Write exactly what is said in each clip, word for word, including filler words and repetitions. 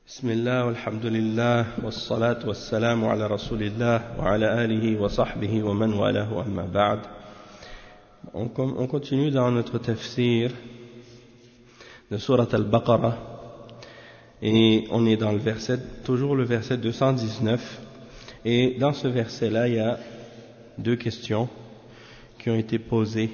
بسم الله والحمد لله والصلاة والسلام على رسول الله وعلى آله وصحبه ومن والاه أما بعد. On continue dans notre tafsir de Surat al-Baqarah et on est dans le verset, toujours le verset deux cent dix-neuf, et dans ce verset-là il y a deux questions qui ont été posées.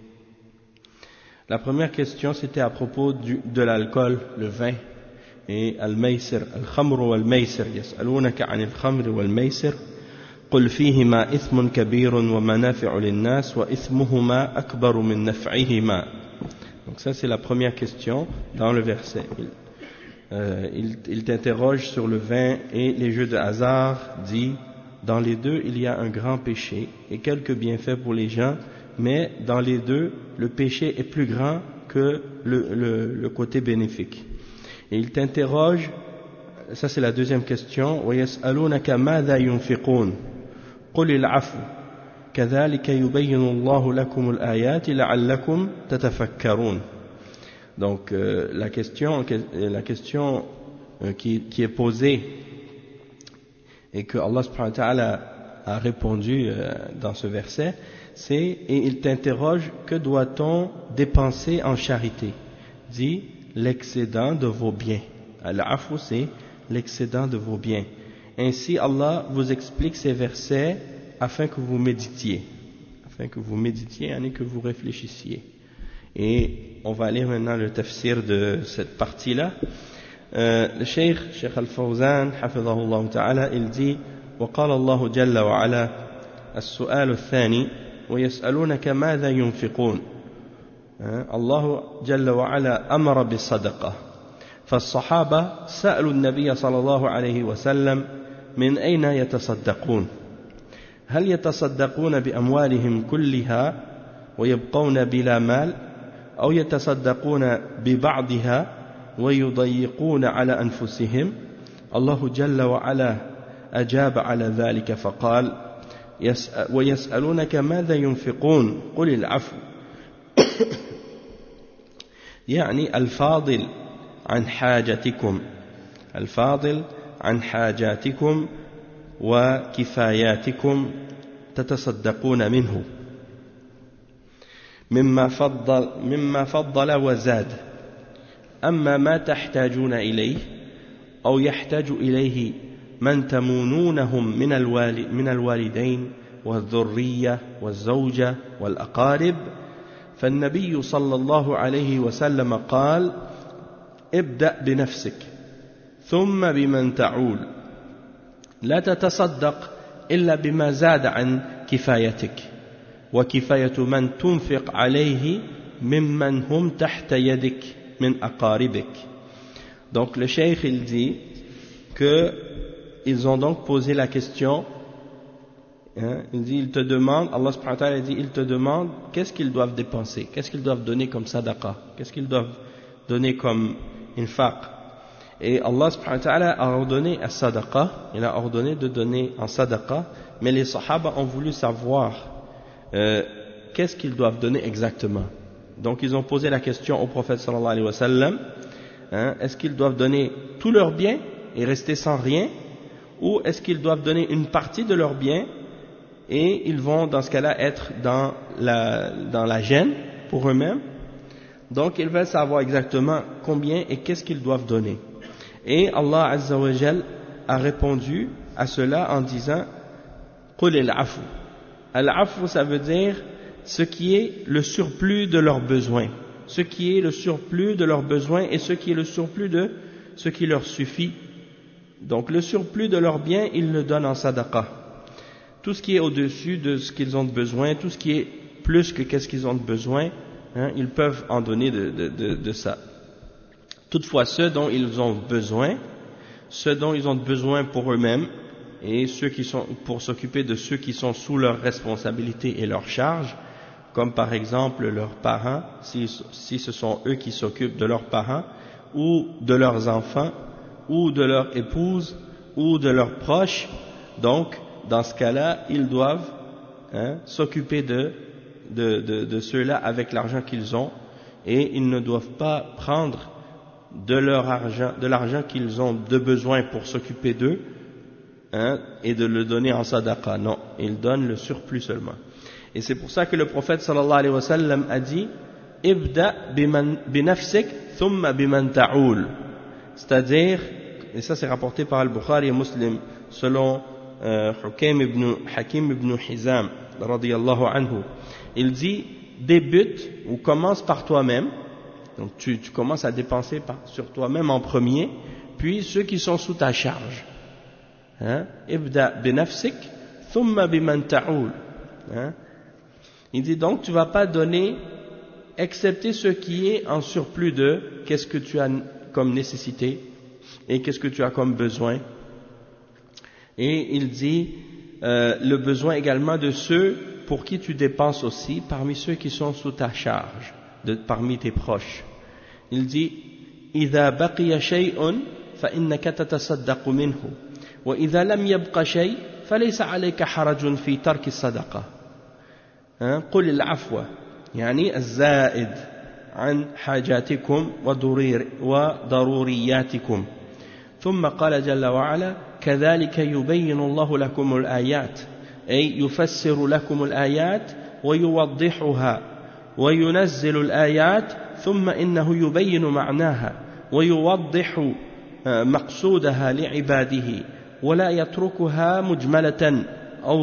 La première question c'était à propos du, de l'alcool, le vin et al-maysir, al-khamr wal-maysir. Yas'alunaka 'anil khamr wal-maysir qul fihima ithmun kabirun wa manafi'u lin-nas wa ithmuhuma akbaru min naf'ihima. Donc ça c'est la première question dans le verset. Il, euh, il, il t'interroge sur le vin et les jeux de hasard, dit dans les deux il y a un grand péché et quelques bienfaits pour les gens, mais dans les deux le péché est plus grand que le, le, le côté bénéfique. Et il t'interroge, ça c'est la deuxième question, وَيَسْأَلُونَكَ مَاذَا يُنْفِقُونَ قُلِ الْعَفْوَ كَذَلِكَ يُبَيِّنُ اللَّهُ لَكُمُ الْآيَاتِ لَعَلَّكُمْ تَتَفَكَّرُونَ. Donc euh, la question, la question euh, qui, qui est posée et que Allah subhanahu wa ta'ala a répondu euh, dans ce verset, c'est, et il t'interroge, que doit-on dépenser en charité? Dit, l'excédent de vos biens. Al-Afou, c'est l'excédent de vos biens. Ainsi, Allah vous explique ces versets afin que vous méditiez. Afin que vous méditiez, et que vous réfléchissiez. Et on va lire maintenant le tafsir de cette partie-là. Euh, le Cheikh, Cheikh Al-Fawzan, hafidhahullah ta'ala, il dit وقال الله جل وعلا السؤال الثاني ويسألونك ماذا ينفقون. الله جل وعلا أمر بالصدقة، فالصحابة سألوا النبي صلى الله عليه وسلم من أين يتصدقون؟ هل يتصدقون بأموالهم كلها ويبقون بلا مال، أو يتصدقون ببعضها ويضيقون على أنفسهم؟ الله جل وعلا أجاب على ذلك فقال ويسألونك ماذا ينفقون قل العفو يعني الفاضل عن حاجتكم الفاضل عن حاجاتكم وكفاياتكم تتصدقون منه مما فضل مما فضل وزاد. أما ما تحتاجون إليه أو يحتاج إليه من تمونونهم من الوالد من الوالدين والذرية والزوجة والأقارب، فالنبي صلى الله عليه وسلم قال ابدأ بنفسك ثم بمن تعول، لا تتصدق إلا بما زاد عن كفايتك وكفاية من تنفق عليه ممن هم تحت يدك من أقاربك. Donc le cheikh il dit que ils ont donc posé la question. Hein, il dit, il te demande, Allah subhanahu wa ta'ala dit, il te demande qu'est-ce qu'ils doivent dépenser, qu'est-ce qu'ils doivent donner comme sadaqa, qu'est-ce qu'ils doivent donner comme infaq. Et Allah subhanahu wa ta'ala a ordonné à sadaqa, il a ordonné de donner en sadaqa, mais les sahaba ont voulu savoir euh, qu'est-ce qu'ils doivent donner exactement. Donc ils ont posé la question au prophète sallallahu alayhi wa sallam, hein, est-ce qu'ils doivent donner tous leurs biens et rester sans rien, ou est-ce qu'ils doivent donner une partie de leurs biens et ils vont dans ce cas-là être dans la, dans la gêne pour eux-mêmes. Donc ils veulent savoir exactement combien et qu'est-ce qu'ils doivent donner. Et Allah Azza wa Jal a répondu à cela en disant Qul al-afu. Al-afu, ça veut dire ce qui est le surplus de leurs besoins, ce qui est le surplus de leurs besoins et ce qui est le surplus de ce qui leur suffit. Donc le surplus de leurs biens, ils le donnent en sadaqa. Tout ce qui est au-dessus de ce qu'ils ont de besoin, tout ce qui est plus que qu'est-ce qu'ils ont de besoin, hein, ils peuvent en donner de, de, de, de ça. Toutefois, ceux dont ils ont besoin, ceux dont ils ont besoin pour eux-mêmes, et ceux qui sont pour s'occuper de ceux qui sont sous leur responsabilité et leur charge, comme par exemple leurs parents, si, si ce sont eux qui s'occupent de leurs parents, ou de leurs enfants, ou de leur épouse, ou de leurs proches, donc dans ce cas-là, ils doivent hein, s'occuper de, de, de, de ceux-là avec l'argent qu'ils ont, et ils ne doivent pas prendre de leur argent, de l'argent qu'ils ont de besoin pour s'occuper d'eux, hein, et de le donner en sadaqa. Non, ils donnent le surplus seulement. Et c'est pour ça que le prophète sallallahu alayhi wa sallam a dit ibda binafsik thumma biman ta'ul, c'est-à-dire, et ça c'est rapporté par Al-Bukhari et Muslim selon euh, Hakim ibn Hakim ibn Hizam radiyallahu anhu, il dit débute ou commence par toi-même. Donc tu, tu commences à dépenser par, sur toi-même en premier, puis ceux qui sont sous ta charge. Ibda binafsik thumma biman ta'ul. Il dit donc tu ne vas pas donner excepté ce qui est en surplus de qu'est-ce que tu as comme nécessité et qu'est-ce que tu as comme besoin. Et il dit euh, le besoin également de ceux pour qui tu dépenses aussi, parmi ceux qui sont sous ta charge, de, parmi tes proches. Il dit إذا بقي شيء فإنك تتصدق منه وإذا لم يبق شيء فليس عليك حرج في ترك الصدقة. قل العفو يعني الزائد عن حاجاتكم وضرورياتكم. ثم قال جل وعلا كذلك يبين الله لكم الآيات أي يفسر لكم الآيات ويوضحها وينزل الآيات ثم إنه يبين معناها ويوضح مقصودها لعباده ولا يتركها مجملة أو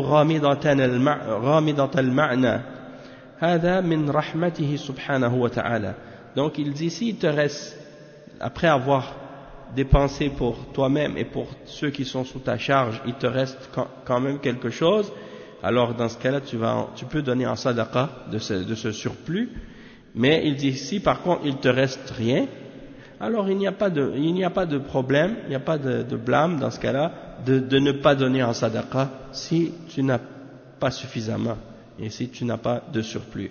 غامضة المعنى. هذا من رحمته سبحانه وتعالى. Donc il dit s'il te reste, après avoir dépensé pour toi-même et pour ceux qui sont sous ta charge, il te reste quand même quelque chose, alors dans ce cas-là tu, vas, tu peux donner en sadaqa de ce, de ce surplus. Mais il dit si par contre il te reste rien, alors il n'y a pas de, il n'y a pas de problème, il n'y a pas de, de blâme dans ce cas-là de, de ne pas donner en sadaqa si tu n'as pas suffisamment et si tu n'as pas de surplus.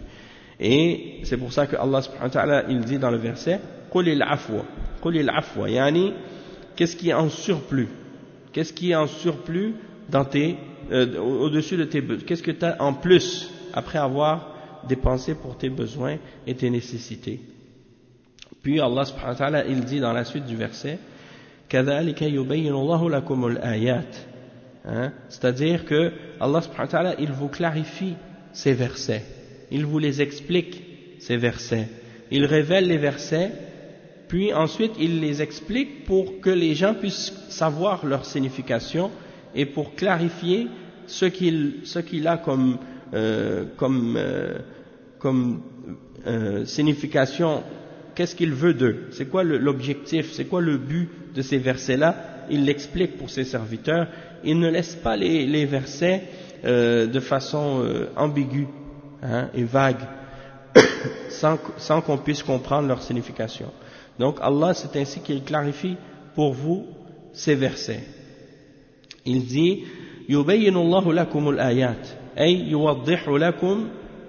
Et c'est pour ça que Allah subhanahu wa ta'ala il dit dans le verset qulil afwa, qulil afwa, yani qu'est-ce qui est en surplus, qu'est-ce qui est en surplus dans tes, euh, au-dessus de tes besoins, qu'est-ce que tu as en plus après avoir dépenser pour tes besoins et tes nécessités. Puis Allah subhanahu wa ta'ala il dit dans la suite du verset كَذَلِكَ يُبَيِّنُ اللَّهُ لَكُمُ الْآيَاتِ, c'est-à-dire que Allah subhanahu wa ta'ala il vous clarifie ces versets, il vous les explique ces versets, il révèle les versets puis ensuite il les explique pour que les gens puissent savoir leur signification et pour clarifier ce qu'il, ce qu'il a comme Euh, comme, euh, comme euh, signification, qu'est-ce qu'il veut d'eux, c'est quoi le, l'objectif, c'est quoi le but de ces versets-là, il l'explique pour ses serviteurs, il ne laisse pas les, les versets euh, de façon euh, ambiguë hein, et vague, sans, sans qu'on puisse comprendre leur signification. Donc Allah c'est ainsi qu'il clarifie pour vous ces versets. Il dit يُبَيِّنُ اللَّهُ لَكُمُ الْآيَاتِ أي يوضح لكم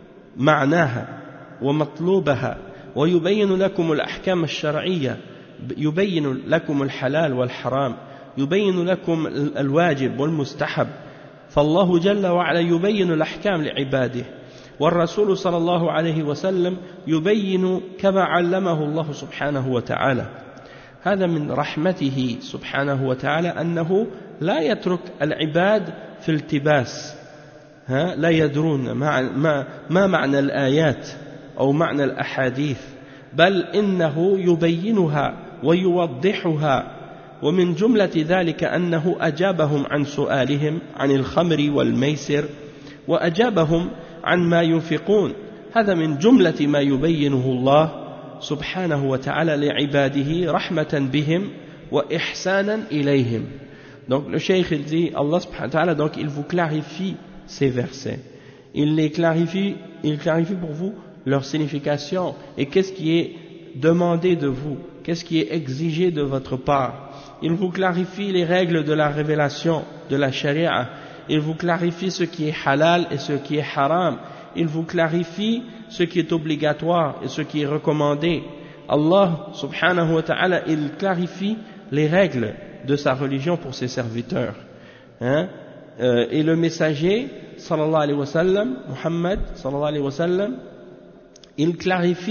معناها ومطلوبها ويبين لكم الأحكام الشرعية، يبين لكم الحلال والحرام، يبين لكم الواجب والمستحب. فالله جل وعلا يبين الأحكام لعباده والرسول صلى الله عليه وسلم يبين كما علمه الله سبحانه وتعالى. هذا من رحمته سبحانه وتعالى أنه لا يترك العباد في التباس لا يدرون ما, ما معنى الآيات أو معنى الأحاديث، بل إنه يبينها ويوضحها. ومن جملة ذلك أنه أجابهم عن سؤالهم عن الخمر والميسر وأجابهم عن ما ينفقون. هذا من جملة ما يبينه الله سبحانه وتعالى لعباده رحمة بهم وإحسانا إليهم. Donc le cheikh il dit Allah subhanahu wa ta'ala donc il vous clarifie ces versets, il les clarifie, il clarifie pour vous leur signification et qu'est-ce qui est demandé de vous, qu'est-ce qui est exigé de votre part. Il vous clarifie les règles de la révélation, de la charia, il vous clarifie ce qui est halal et ce qui est haram, il vous clarifie ce qui est obligatoire et ce qui est recommandé. Allah subhanahu wa ta'ala il clarifie les règles de sa religion pour ses serviteurs hein? Euh, et le messager sallallahu alayhi wa sallam, Muhammad sallallahu alayhi wa sallam, il clarifie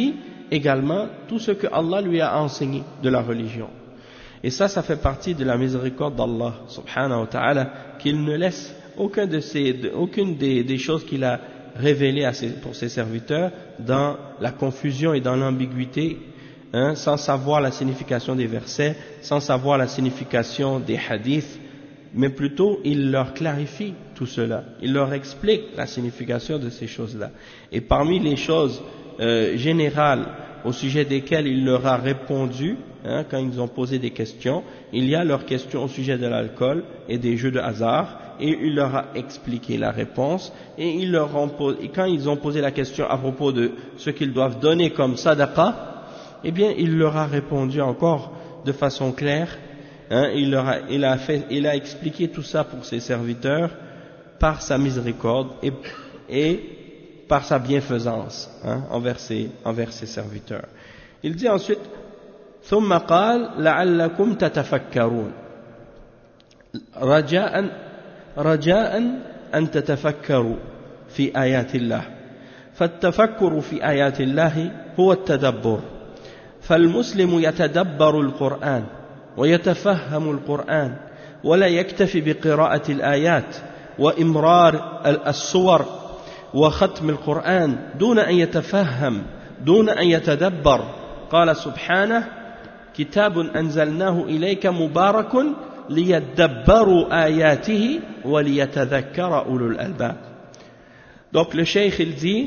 également tout ce que Allah lui a enseigné de la religion. Et ça, ça fait partie de la miséricorde d'Allah, subhanahu wa ta'ala, qu'il ne laisse aucun de ces, de, aucune des, des choses qu'il a révélées à ses, pour ses serviteurs dans la confusion et dans l'ambiguïté, hein, sans savoir la signification des versets, sans savoir la signification des hadiths, mais plutôt il leur clarifie tout cela, il leur explique la signification de ces choses-là. Et parmi les choses euh, générales au sujet desquelles il leur a répondu, hein, quand ils ont posé des questions, il y a leurs questions au sujet de l'alcool et des jeux de hasard, et il leur a expliqué la réponse, et, ils leur ont posé, et quand ils ont posé la question à propos de ce qu'ils doivent donner comme sadaqa, eh bien il leur a répondu encore de façon claire. Hein, il, leur a, il, a fait, il a expliqué tout ça pour ses serviteurs par sa miséricorde et, et par sa bienfaisance, hein, envers, ses, envers ses serviteurs. Il dit ensuite ثم قال لعلكم تتفكرون رجاء رجاء أن تتفكروا في آيات الله فالتفكر في آيات الله هو التدبر فالمسلم يتدبر القرآن ويتفهم القرآن ولا يكتفي بقراءة الآيات وإمرار الصور وختم القرآن دون أن يتفهم دون أن يتدبر قال سبحانه كتاب أنزلناه إليك مبارك ليدبروا آياته وليتذكر أولو الألباب. Donc le cheikh il dit,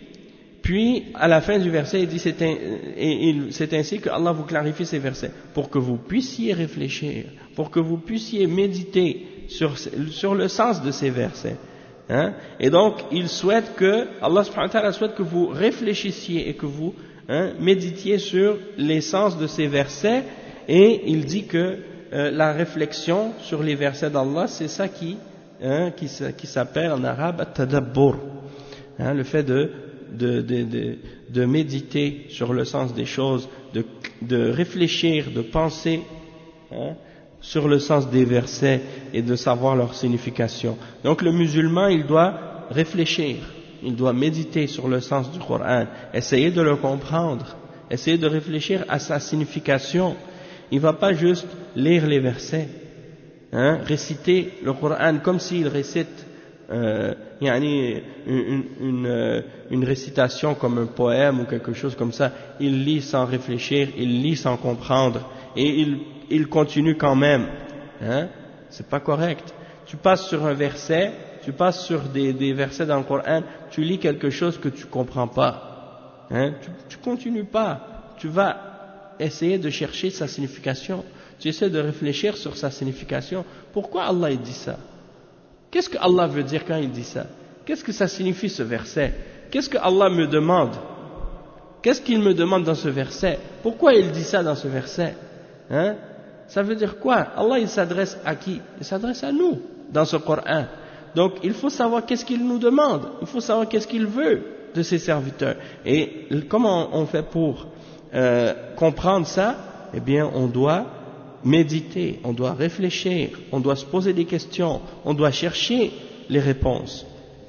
puis à la fin du verset il dit c'est, un, et il, c'est ainsi que Allah vous clarifie ces versets pour que vous puissiez réfléchir, pour que vous puissiez méditer sur, sur le sens de ces versets. Hein? Et donc il souhaite que Allah subhanahu wa ta'ala souhaite que vous réfléchissiez et que vous hein, méditiez sur les sens de ces versets, et il dit que euh, la réflexion sur les versets d'Allah c'est ça qui, hein, qui, qui s'appelle en arabe at-tadabbur, hein, le fait de De, de, de, de méditer sur le sens des choses, de, de réfléchir, de penser hein, sur le sens des versets et de savoir leur signification. Donc le musulman, il doit réfléchir, il doit méditer sur le sens du Coran, essayer de le comprendre, essayer de réfléchir à sa signification. Il ne va pas juste lire les versets, hein, réciter le Coran comme s'il récite Euh, une, une, une, une récitation comme un poème ou quelque chose comme ça. Il lit sans réfléchir, il lit sans comprendre et il, il continue quand même, hein? C'est pas correct. Tu passes sur un verset, tu passes sur des, des versets dans le Coran, tu lis quelque chose que tu comprends pas, hein? tu, tu continues pas, tu vas essayer de chercher sa signification, tu essaies de réfléchir sur sa signification. Pourquoi Allah il dit ça? Qu'est-ce que Allah veut dire quand il dit ça? Qu'est-ce que ça signifie ce verset? Qu'est-ce que Allah me demande? Qu'est-ce qu'il me demande dans ce verset? Pourquoi il dit ça dans ce verset? Hein? Ça veut dire quoi? Allah il s'adresse à qui? Il s'adresse à nous dans ce Coran. Donc il faut savoir qu'est-ce qu'il nous demande. Il faut savoir qu'est-ce qu'il veut de ses serviteurs. Et comment on fait pour euh, comprendre ça? Eh bien on doit méditer, on doit réfléchir, on doit se poser des questions, on doit chercher les réponses.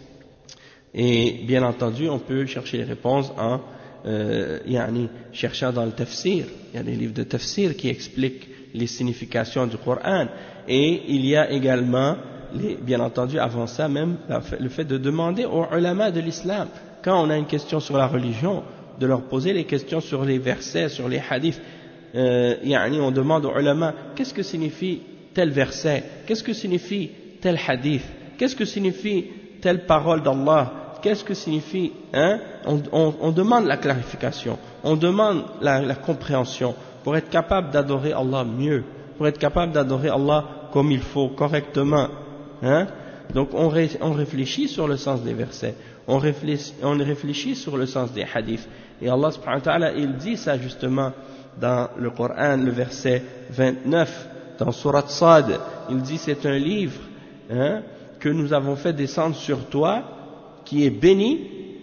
Et bien entendu, on peut chercher les réponses en euh, yani, cherchant dans le tafsir. Il y a des livres de tafsir qui expliquent les significations du Coran. Et il y a également, les, bien entendu, avant ça même, le fait de demander aux ulama de l'islam, quand on a une question sur la religion, de leur poser les questions sur les versets, sur les hadiths. Euh, yani on demande aux ulama qu'est-ce que signifie tel verset, qu'est-ce que signifie tel hadith, qu'est-ce que signifie telle parole d'Allah, qu'est-ce que signifie hein? on, on, on demande la clarification, on demande la, la compréhension pour être capable d'adorer Allah mieux, pour être capable d'adorer Allah comme il faut, correctement hein? Donc on, ré, on réfléchit sur le sens des versets, on réfléchit, on réfléchit sur le sens des hadiths, et Allah subhanahu wa ta'ala il dit ça justement dans le Coran, le verset vingt-neuf, dans Surat Sad, il dit c'est un livre hein, que nous avons fait descendre sur toi, qui est béni,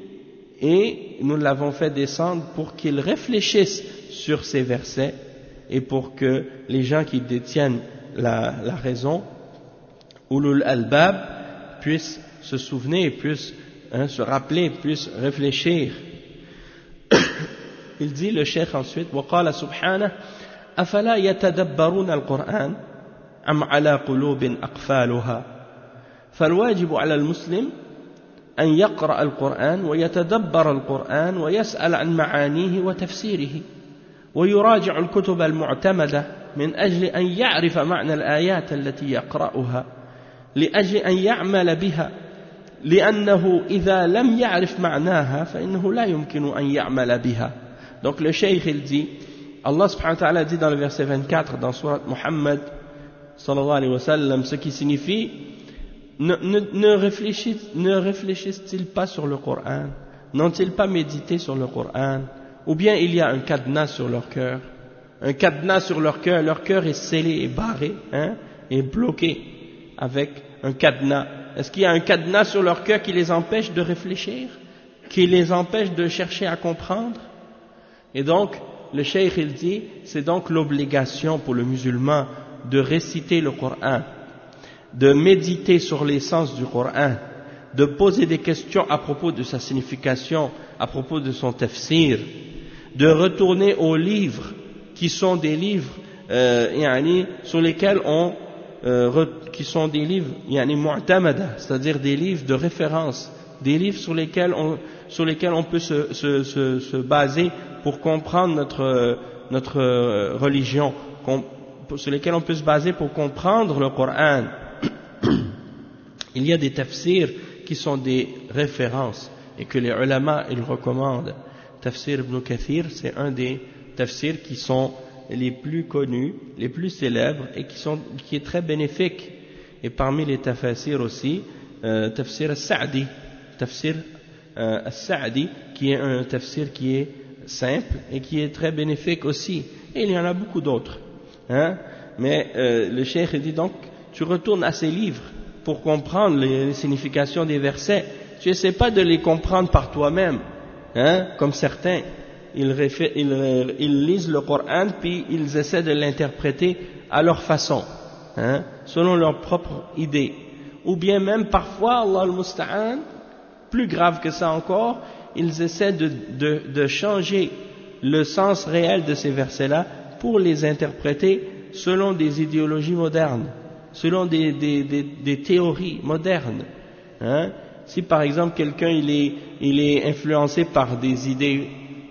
et nous l'avons fait descendre pour qu'ils réfléchissent sur ces versets, et pour que les gens qui détiennent la, la raison, Ulul Albab, puissent se souvenir, puissent hein, se rappeler, puissent réfléchir. il dit le cheikh ensuite وقال سبحانه أفلا يتدبرون القرآن أم على قلوب أقفالها فالواجب على المسلم أن يقرأ القرآن ويتدبر القرآن ويسأل عن معانيه وتفسيره ويراجع الكتب المعتمدة من أجل أن يعرف معنى الآيات التي يقرأها لأجل أن يعمل بها لأنه إذا لم يعرف معناها فإنه لا يمكن أن يعمل بها. Donc le cheikh il dit, Allah subhanahu wa ta'ala dit dans le verset vingt-quatre dans sourate Muhammad sallallahu alayhi wa sallam, ce qui signifie ne, ne, ne, réfléchissent, ne réfléchissent-ils pas sur le Coran, n'ont-ils pas médité sur le Coran, ou bien il y a un cadenas sur leur cœur, un cadenas sur leur cœur, leur cœur est scellé et barré, hein, et bloqué avec un cadenas. Est-ce qu'il y a un cadenas sur leur cœur qui les empêche de réfléchir, qui les empêche de chercher à comprendre? Et donc, le cheikh il dit, c'est donc l'obligation pour le musulman de réciter le Coran, de méditer sur les sens du Coran, de poser des questions à propos de sa signification, à propos de son tafsir, de retourner aux livres qui sont des livres euh, yani, sur lesquels on Euh, qui sont des livres yani mu'tamada, c'est-à-dire des livres de référence, des livres sur lesquels on, sur lesquels on peut se, se, se, se baser pour comprendre notre, notre religion, sur lesquels on peut se baser pour comprendre le Coran. Il y a des tafsirs qui sont des références et que les ulama ils recommandent. Tafsir Ibn Kathir, c'est un des tafsirs qui sont les plus connus, les plus célèbres et qui, sont, qui est très bénéfique. Et parmi les tafsirs aussi, euh, tafsir al-Sa'di, tafsir euh, al-Sa'di, qui est un tafsir qui est simple et qui est très bénéfique aussi. Et il y en a beaucoup d'autres. Hein? Mais euh, le cheikh dit donc, tu retournes à ces livres pour comprendre les, les significations des versets. Tu n'essaies pas de les comprendre par toi-même, hein, comme certains. Ils, réfé, ils, ils lisent le Coran puis ils essaient de l'interpréter à leur façon, hein, selon leur propre idée. Ou bien même parfois, Allah al-Musta'an, plus grave que ça encore, ils essaient de, de, de changer le sens réel de ces versets-là pour les interpréter selon des idéologies modernes, selon des, des, des, des théories modernes. Hein. Si par exemple quelqu'un il est, il est influencé par des idées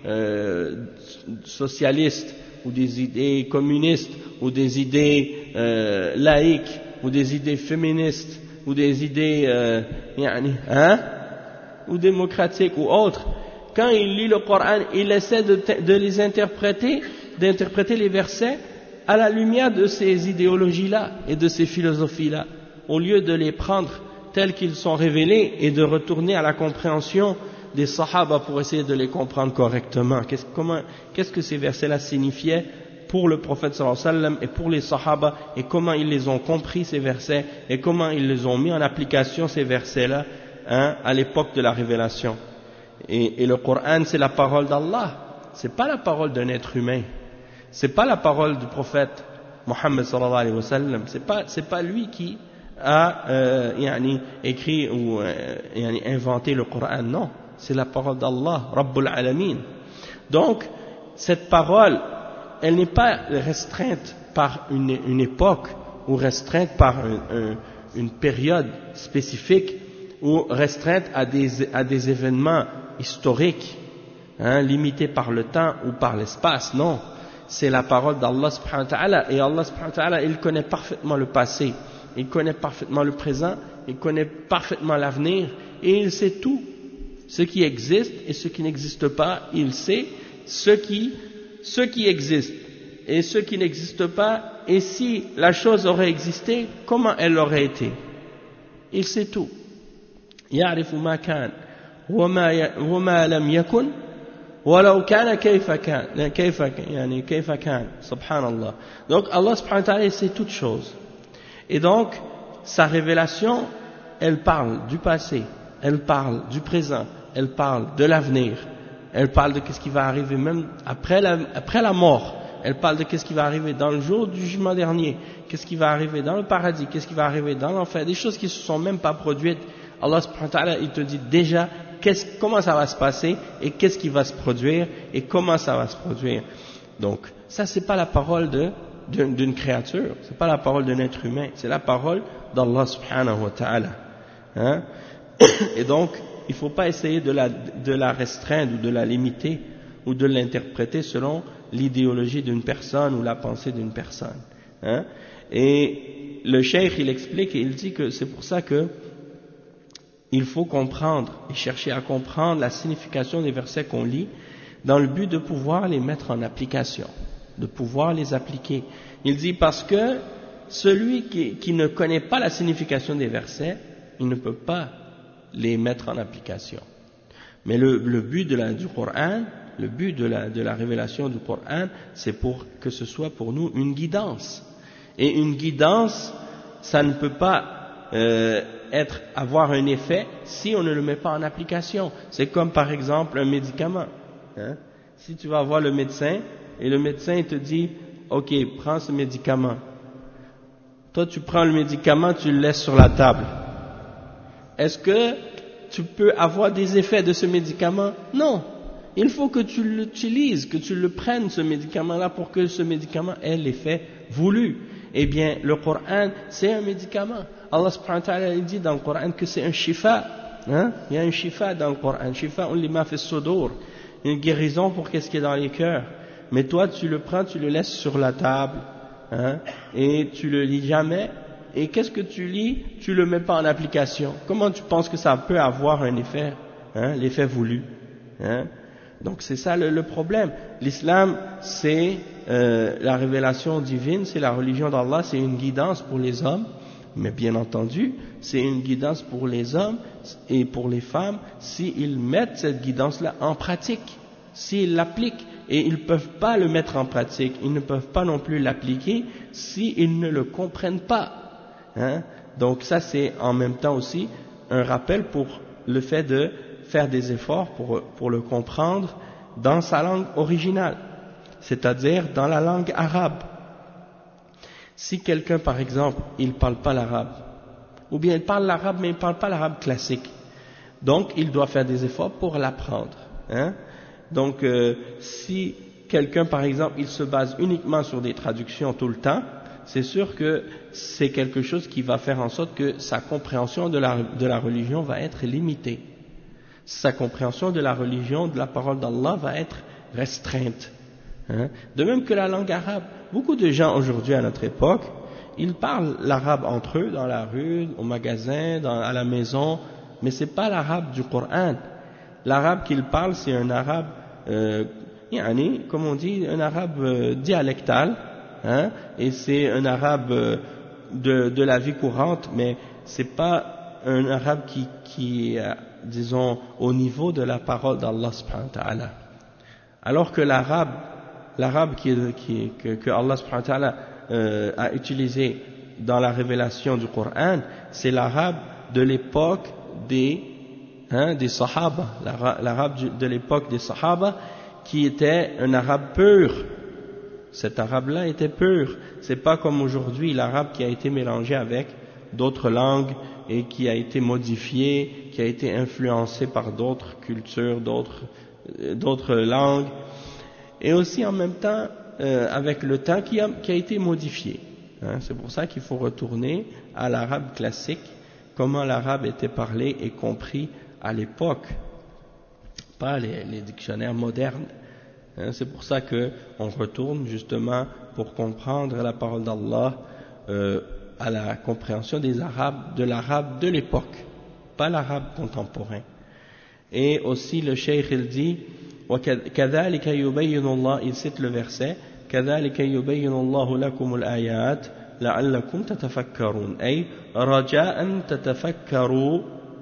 Euh, socialistes ou des idées communistes ou des idées euh, laïques ou des idées féministes ou des idées euh, hein, ou démocratiques ou autres, quand il lit le Coran, il essaie de, de les interpréter, d'interpréter les versets à la lumière de ces idéologies-là et de ces philosophies-là, au lieu de les prendre tels qu'ils sont révélés et de retourner à la compréhension des sahaba pour essayer de les comprendre correctement. Qu'est-ce, comment, qu'est-ce que ces versets-là signifiaient pour le prophète sallallahu alayhi wa sallam et pour les sahaba, et comment ils les ont compris ces versets et comment ils les ont mis en application ces versets-là, hein, à l'époque de la révélation. Et, et le Coran, c'est la parole d'Allah, c'est pas la parole d'un être humain, c'est pas la parole du prophète Mohammed sallallahu alayhi wa sallam, c'est pas, c'est pas lui qui a euh, yani, écrit ou euh, yani, inventé le Coran, non. C'est la parole d'Allah, Rabbul Alamin. Donc, cette parole, elle n'est pas restreinte par une, une époque, ou restreinte par un, un, une période spécifique, ou restreinte à des, à des événements historiques, hein, limités par le temps ou par l'espace. Non, c'est la parole d'Allah subhanahu wa ta'ala, et Allah subhanahu wa ta'ala, il connaît parfaitement le passé, il connaît parfaitement le présent, il connaît parfaitement l'avenir, et il sait tout. Ce qui existe et ce qui n'existe pas, il sait ce qui, ce qui existe et ce qui n'existe pas, et si la chose aurait existé, comment elle aurait été. Il sait tout. يعرف ما كان وما وما لم يكن ولو كان كيف كان كيف يعني كيف كان سبحان الله. Donc Allah subhanahu wa ta'ala sait toutes choses. Et donc sa révélation, elle parle du passé, elle parle du présent, elle parle de l'avenir, elle parle de ce qui va arriver même après la, après la mort, elle parle de ce qui va arriver dans le jour du jugement dernier, qu'est-ce qui va arriver dans le paradis, qu'est-ce qui va arriver dans l'enfer, des choses qui ne se sont même pas produites. Allah subhanahu wa ta'ala, il te dit déjà comment ça va se passer et qu'est-ce qui va se produire et comment ça va se produire. Donc ça c'est pas la parole de, d'une, d'une créature, c'est pas la parole d'un être humain, c'est la parole d'Allah subhanahu wa ta'ala. Hein? Et donc il ne faut pas essayer de la, de la restreindre ou de la limiter ou de l'interpréter selon l'idéologie d'une personne ou la pensée d'une personne. Hein? Et le cheikh il explique et il dit que c'est pour ça que il faut comprendre et chercher à comprendre la signification des versets qu'on lit dans le but de pouvoir les mettre en application, de pouvoir les appliquer. Il dit parce que celui qui, qui ne connaît pas la signification des versets, il ne peut pas les mettre en application. Mais le, le but de la, du Coran, le but de la, de la révélation du Coran, c'est pour que ce soit pour nous une guidance. Et une guidance, ça ne peut pas euh, être, avoir un effet si on ne le met pas en application. C'est comme par exemple un médicament. Hein? Si tu vas voir le médecin et le médecin te dit « Ok, prends ce médicament ». Toi tu prends le médicament, tu le laisses sur la table. Est-ce que tu peux avoir des effets de ce médicament? Non. Il faut que tu l'utilises, que tu le prennes ce médicament-là pour que ce médicament ait l'effet voulu. Eh bien, le Coran, c'est un médicament. Allah subhanahu wa ta'ala dit dans le Coran que c'est un shifa. Hein? Il y a un shifa dans le Coran. Shifa lima fi sudur. Une guérison pour qu'est-ce qui est dans les cœurs. Mais toi, tu le prends, tu le laisses sur la table. Hein? Et tu le lis jamais. Et qu'est-ce que tu lis? Tu le mets pas en application. Comment tu penses que ça peut avoir un effet? Hein? L'effet voulu. Hein? Donc c'est ça le, le problème. L'islam, c'est euh, la révélation divine, c'est la religion d'Allah, c'est une guidance pour les hommes, mais bien entendu, c'est une guidance pour les hommes et pour les femmes s'ils mettent cette guidance-là en pratique, s'ils l'appliquent. Et ils ne peuvent pas le mettre en pratique, ils ne peuvent pas non plus l'appliquer s'ils ne le comprennent pas. Hein? Donc ça c'est en même temps aussi un rappel pour le fait de faire des efforts pour, pour le comprendre dans sa langue originale, c'est-à-dire dans la langue arabe. Si quelqu'un, par exemple, il ne parle pas l'arabe, ou bien il parle l'arabe mais il ne parle pas l'arabe classique, donc il doit faire des efforts pour l'apprendre. Hein? Donc euh, si quelqu'un, par exemple, il se base uniquement sur des traductions tout le temps, c'est sûr que c'est quelque chose qui va faire en sorte que sa compréhension de la, de la religion va être limitée. Sa compréhension de la religion, de la parole d'Allah va être restreinte. Hein? De même que la langue arabe. Beaucoup de gens aujourd'hui à notre époque, ils parlent l'arabe entre eux, dans la rue, au magasin, dans, à la maison, mais c'est pas l'arabe du Coran. L'arabe qu'ils parlent, c'est un arabe, euh, yani, comme on dit, un arabe euh, dialectal, hein? Et c'est un arabe euh, de, de la vie courante, mais c'est pas un arabe qui, qui euh, disons, au niveau de la parole d'Allah subhanahu wa ta'ala. Alors que l'arabe, l'arabe qui, qui, que, que Allah subhanahu wa ta'ala euh, a utilisé dans la révélation du Coran, c'est l'arabe de l'époque des, hein, des Sahaba, l'arabe de l'époque des Sahaba, qui était un arabe pur. Cet arabe-là était pur. C'est pas comme aujourd'hui l'arabe qui a été mélangé avec d'autres langues et qui a été modifié, qui a été influencé par d'autres cultures, d'autres, euh, d'autres langues, et aussi en même temps euh, avec le temps qui a, qui a été modifié. Hein, c'est pour ça qu'il faut retourner à l'arabe classique, comment l'arabe était parlé et compris à l'époque, pas les, les dictionnaires modernes. Hein, c'est pour ça qu'on retourne justement pour comprendre la parole d'Allah euh, à la compréhension des Arabes, de l'arabe de l'époque, pas l'arabe contemporain. Et aussi le cheikh il dit, كذلك يبين الله, il cite le verset, كذلك يبين الله لكم الآيات لعلكم تتفكرون, أي رجاء تتفكروا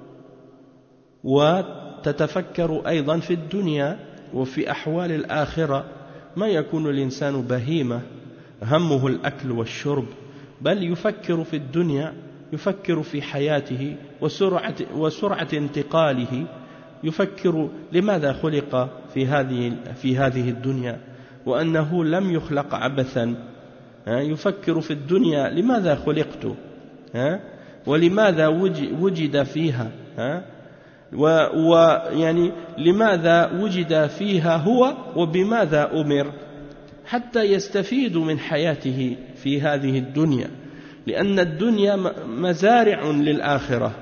وتتفكروا أيضا في الدنيا وفي أحوال الآخرة. ما يكون الإنسان بهيمة همه الأكل والشرب، بل يفكر في الدنيا، يفكر في حياته وسرعة, وسرعة انتقاله، يفكر لماذا خلق في هذه, في هذه الدنيا وأنه لم يخلق عبثا، يفكر في الدنيا لماذا خلقت ولماذا وجد فيها، و و يعني لماذا وجد فيها هو وبماذا أمر حتى يستفيد من حياته في هذه الدنيا لأن الدنيا مزارع للآخرة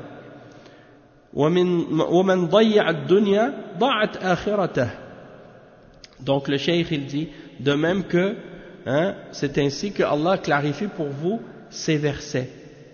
ومن ومن ضيع الدنيا ضاعت آخرته. Donc le cheikh il dit de même que hein, c'est ainsi que Allah clarifie pour vous ces versets.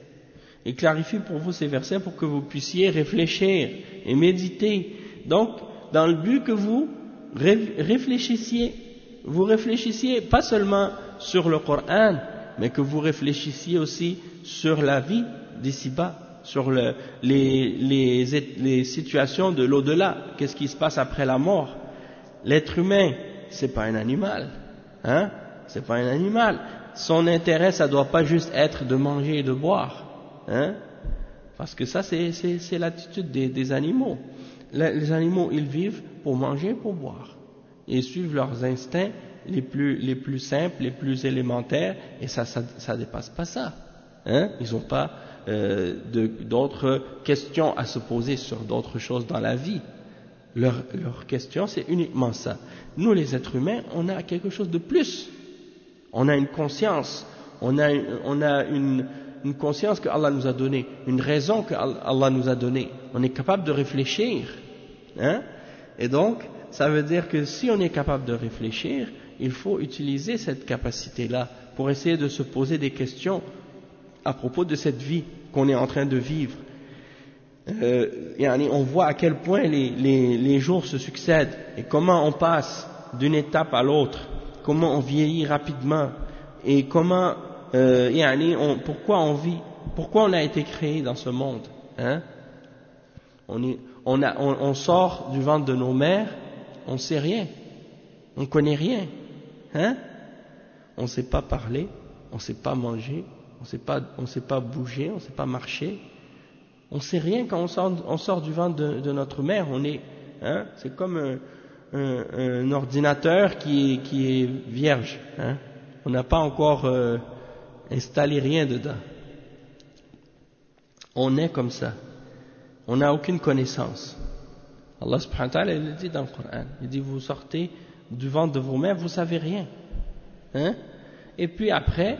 Il clarifie pour vous ces versets pour que vous puissiez réfléchir et méditer. Donc, dans le but que vous réfléchissiez, vous réfléchissiez pas seulement sur le Coran, mais que vous réfléchissiez aussi sur la vie d'ici-bas, sur le, les, les, les situations de l'au-delà, qu'est-ce qui se passe après la mort. L'être humain, c'est pas un animal, hein, c'est pas un animal. Son intérêt, ça doit pas juste être de manger et de boire. Hein? Parce que ça c'est, c'est, c'est l'attitude des, des animaux. Les, les animaux ils vivent pour manger, pour boire. Ils suivent leurs instincts les plus, les plus simples, les plus élémentaires, et ça ça, ça dépasse pas ça. Hein? Ils n'ont pas euh, de, d'autres questions à se poser sur d'autres choses dans la vie. Leur, leur question c'est uniquement ça. Nous les êtres humains on a quelque chose de plus. On a une conscience, on a, on a une une conscience que Allah nous a donnée, une raison que Allah nous a donnée. On est capable de réfléchir. Hein? Et donc, ça veut dire que si on est capable de réfléchir, il faut utiliser cette capacité-là pour essayer de se poser des questions à propos de cette vie qu'on est en train de vivre. Euh, on voit à quel point les, les, les jours se succèdent et comment on passe d'une étape à l'autre, comment on vieillit rapidement et comment... Euh, yani on, pourquoi on vit, pourquoi on a été créé dans ce monde, hein? on, est, on, a, on, on sort du ventre de nos mères, on ne sait rien, on ne connaît rien, hein? On ne sait pas parler, on ne sait pas manger, on ne sait pas, on sait pas bouger, on ne sait pas marcher, on ne sait rien quand on sort, on sort du ventre de, de notre mère, on est, hein? C'est comme un, un, un ordinateur qui est, qui est vierge, hein? On n'a pas encore euh, installer rien dedans. On est comme ça. On n'a aucune connaissance. Allah subhanahu wa ta'ala il le dit dans le Coran. Il dit vous sortez du ventre de vos mères, vous savez rien. Hein? Et puis après,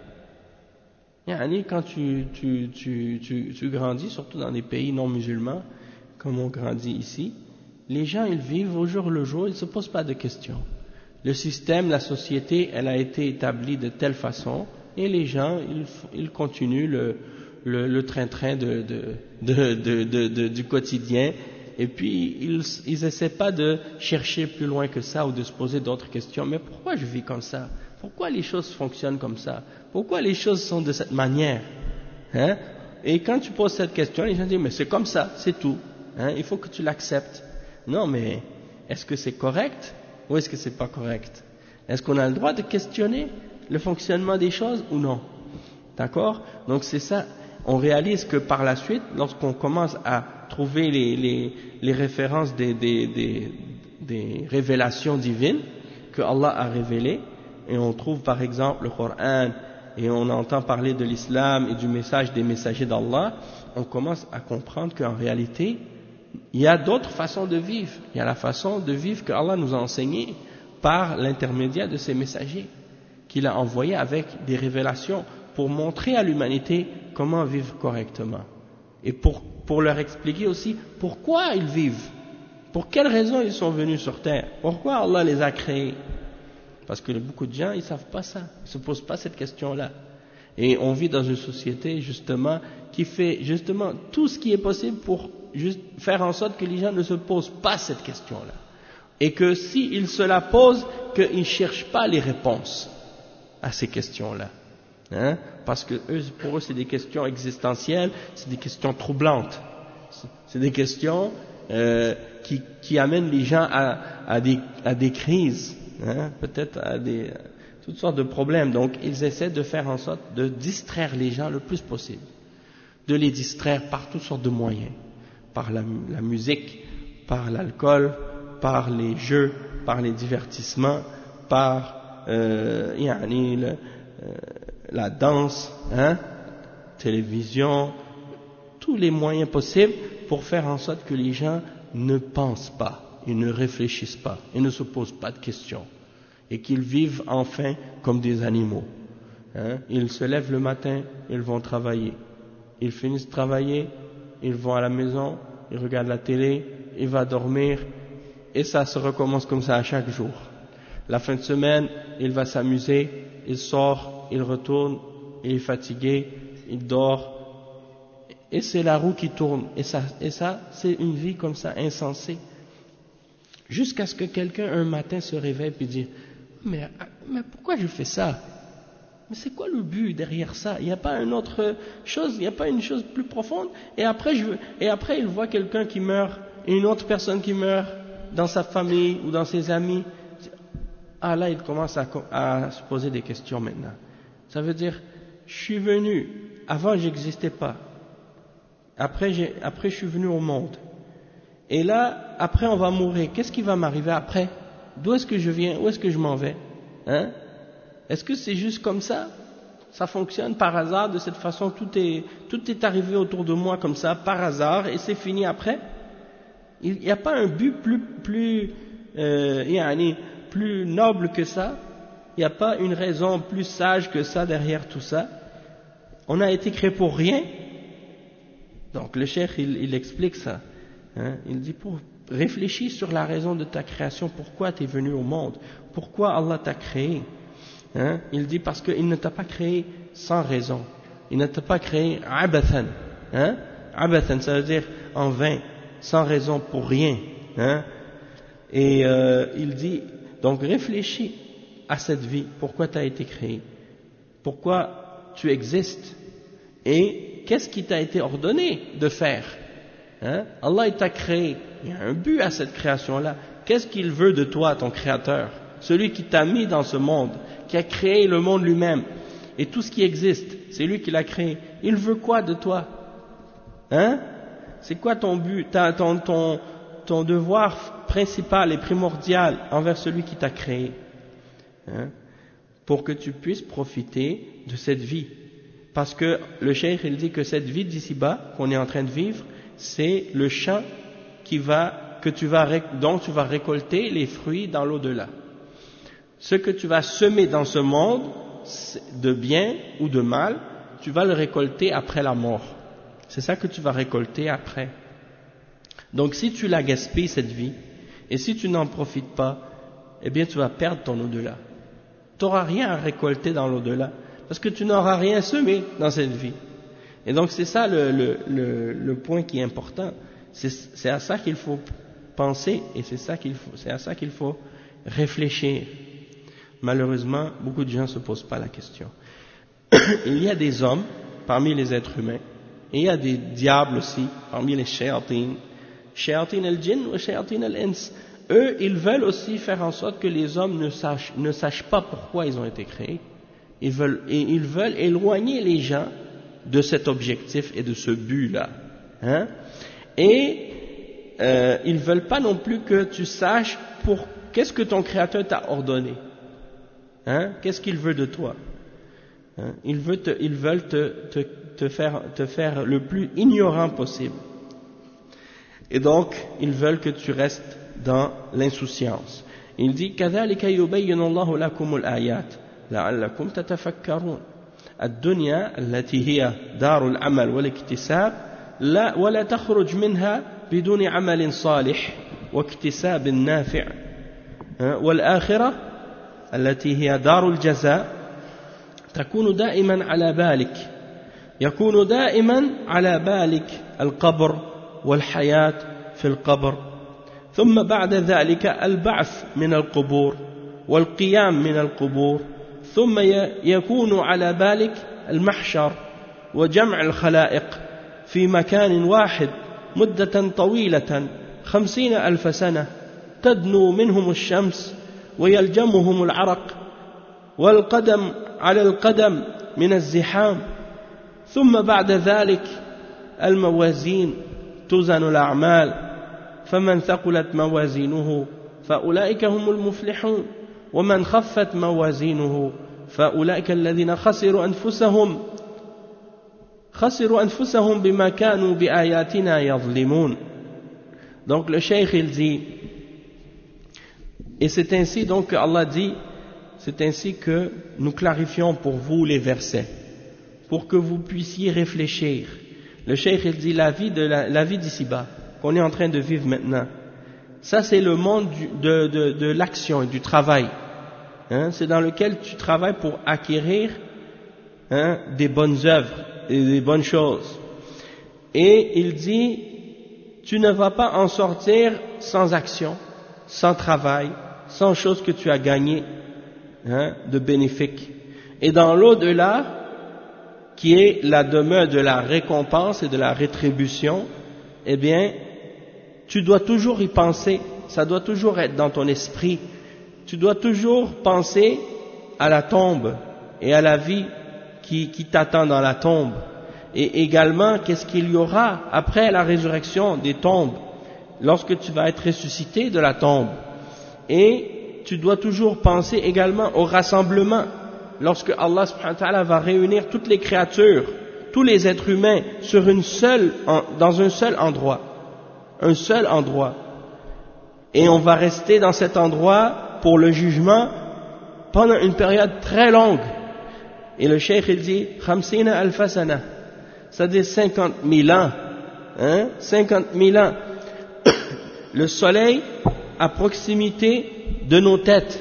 quand tu, tu, tu, tu, tu grandis, surtout dans des pays non musulmans, comme on grandit ici, les gens ils vivent au jour le jour, ils ne se posent pas de questions. Le système, la société, elle a été établie de telle façon et les gens, ils, ils continuent le, le, le train-train de, de, de, de, de, de, du quotidien et puis ils ils essaient pas de chercher plus loin que ça ou de se poser d'autres questions. Mais pourquoi je vis comme ça? Pourquoi les choses fonctionnent comme ça? Pourquoi les choses sont de cette manière? Hein? Et quand tu poses cette question, les gens disent mais c'est comme ça, c'est tout. Hein? Il faut que tu l'acceptes. Non mais est-ce que c'est correct ou est-ce que c'est pas correct? Est-ce qu'on a le droit de questionner le fonctionnement des choses ou non? D'accord? Donc c'est ça. On réalise que par la suite, lorsqu'on commence à trouver les, les, les références des, des, des, des révélations divines que Allah a révélées, et on trouve par exemple le Coran, et on entend parler de l'islam et du message des messagers d'Allah, on commence à comprendre qu'en réalité, il y a d'autres façons de vivre. Il y a la façon de vivre que Allah nous a enseignée par l'intermédiaire de ses messagers, qu'il a envoyés avec des révélations pour montrer à l'humanité comment vivre correctement. Et pour, pour leur expliquer aussi pourquoi ils vivent, pour quelles raisons ils sont venus sur terre, pourquoi Allah les a créés. Parce que beaucoup de gens, ils ne savent pas ça, ils ne se posent pas cette question-là. Et on vit dans une société, justement, qui fait justement tout ce qui est possible pour juste faire en sorte que les gens ne se posent pas cette question-là. Et que s'ils se la posent, qu'ils ne cherchent pas les réponses à ces questions-là. Hein? Parce que eux, pour eux, c'est des questions existentielles, c'est des questions troublantes. C'est des questions euh, qui, qui amènent les gens à, à, des, à des crises. Hein, peut-être à des, toutes sortes de problèmes. Donc ils essaient de faire en sorte de distraire les gens le plus possible, de les distraire par toutes sortes de moyens, par la, la musique, par l'alcool, par les jeux, par les divertissements, par euh, yani, le, euh, la danse, hein, télévision, tous les moyens possibles pour faire en sorte que les gens ne pensent pas, ils ne réfléchissent pas, ils ne se posent pas de questions et qu'ils vivent enfin comme des animaux. Hein? Ils se lèvent le matin, ils vont travailler. Ils finissent de travailler, ils vont à la maison, ils regardent la télé, ils vont dormir et ça se recommence comme ça à chaque jour. La fin de semaine, il va s'amuser, il sort, il retourne, il est fatigué, il dort et c'est la roue qui tourne. Et ça, et ça c'est une vie comme ça, insensée. Jusqu'à ce que quelqu'un un matin se réveille et dit mais, mais pourquoi je fais ça? Mais c'est quoi le but derrière ça? Il n'y a pas une autre chose, il n'y a pas une chose plus profonde. Et après, je, et après il voit quelqu'un qui meurt, et une autre personne qui meurt dans sa famille ou dans ses amis. Ah là, il commence à, à se poser des questions maintenant. Ça veut dire, je suis venu, avant j'existais pas. Après, j'ai, après je suis venu au monde. Et là, après on va mourir. Qu'est-ce qui va m'arriver après? D'où est-ce que je viens? Où est-ce que je m'en vais? Hein? Est-ce que c'est juste comme ça? Ça fonctionne par hasard, de cette façon, tout est, tout est arrivé autour de moi comme ça, par hasard, et c'est fini après? Il n'y a pas un but plus, plus, euh, plus noble que ça? Il n'y a pas une raison plus sage que ça derrière tout ça? On a été créé pour rien? Donc le cheikh, il, il explique ça. Hein? Il dit, pour réfléchir sur la raison de ta création, pourquoi tu es venu au monde? Pourquoi Allah t'a créé? Hein? Il dit parce qu'il ne t'a pas créé sans raison. Il ne t'a pas créé abathan. Hein? Abathan, ça veut dire en vain, sans raison, pour rien. Hein? Et euh, il dit, donc réfléchis à cette vie, pourquoi tu as été créé, pourquoi tu existes, et qu'est-ce qui t'a été ordonné de faire. Hein? Allah t'a créé, il y a un but à cette création-là. Qu'est-ce qu'il veut de toi, ton créateur, celui qui t'a mis dans ce monde, qui a créé le monde lui-même et tout ce qui existe, c'est lui qui l'a créé. Il veut quoi de toi? Hein? C'est quoi ton but, ton, ton, ton devoir principal et primordial envers celui qui t'a créé? Hein? Pour que tu puisses profiter de cette vie. Parce que le cheikh, il dit que cette vie d'ici-bas qu'on est en train de vivre, c'est le champ qui va, que tu vas, dont tu vas récolter les fruits dans l'au-delà. Ce que tu vas semer dans ce monde, de bien ou de mal, tu vas le récolter après la mort. C'est ça que tu vas récolter après. Donc si tu la gaspilles cette vie, et si tu n'en profites pas, eh bien tu vas perdre ton au-delà. Tu n'auras rien à récolter dans l'au-delà, parce que tu n'auras rien semé dans cette vie. Et donc c'est ça le, le, le, le point qui est important. C'est, c'est à ça qu'il faut penser, et c'est, ça qu'il faut, c'est à ça qu'il faut réfléchir. Malheureusement, beaucoup de gens ne se posent pas la question. Il y a des hommes parmi les êtres humains, et il y a des diables aussi parmi les shayatin, shayatin al-jinn ou shayatin al-ins. Eux, ils veulent aussi faire en sorte que les hommes ne sachent, ne sachent pas pourquoi ils ont été créés. Ils veulent, et ils veulent éloigner les gens de cet objectif et de ce but-là. Hein? Et euh, ils ne veulent pas non plus que tu saches pour qu'est-ce que ton Créateur t'a ordonné. Hein? Qu'est-ce qu'il veut de toi? Hein? Ils veulent, te, ils veulent te, te, te, faire, te faire le plus ignorant possible. Et donc, ils veulent que tu restes dans l'insouciance. Il dit كذلك يبين الله لكم الآيات لعلكم تتفكرون. الدنيا التي هي دار العمل والاكتساب لا ولا تخرج منها بدون عمل صالح واكتساب نافع والآخرة التي هي دار الجزاء تكون دائما على بالك يكون دائما على بالك القبر والحياة في القبر ثم بعد ذلك البعث من القبور والقيام من القبور ثم يكون على بالك المحشر وجمع الخلائق في مكان واحد مدة طويلة خمسين ألف سنة تدنو منهم الشمس ويلجمهم العرق والقدم على القدم من الزحام ثم بعد ذلك الموازين توزن الأعمال فمن ثقلت موازينه فأولئك هم المفلحون ومن خفت موازينه فأولئك الذين خسروا أنفسهم خسروا أنفسهم بما كانوا بآياتنا يظلمون. Donc le cheikh il dit, et c'est ainsi donc que Allah dit, c'est ainsi que nous clarifions pour vous les versets, pour que vous puissiez réfléchir. Le cheikh il dit la vie de la, la vie d'ici-bas qu'on est en train de vivre maintenant, ça c'est le monde du, de, de, de l'action et du travail, hein, c'est dans lequel tu travailles pour acquérir, hein, des bonnes œuvres et des bonnes choses. Et il dit, tu ne vas pas en sortir sans action, sans travail, sans chose que tu as gagné, hein, de bénéfique. Et dans l'au-delà, qui est la demeure de la récompense et de la rétribution, eh bien, tu dois toujours y penser, ça doit toujours être dans ton esprit, tu dois toujours penser à la tombe et à la vie qui, qui t'attend dans la tombe, et également qu'est-ce qu'il y aura après la résurrection des tombes, lorsque tu vas être ressuscité de la tombe. Et tu dois toujours penser également au rassemblement, lorsque Allah subhanahu wa ta'ala va réunir toutes les créatures, tous les êtres humains sur une seule, dans un seul endroit, un seul endroit, et on va rester dans cet endroit pour le jugement pendant une période très longue. Et le cheikh il dit khamsina alfa sana, c'est-à-dire cinquante mille ans, hein, cinquante mille ans. Le soleil à proximité de nos têtes,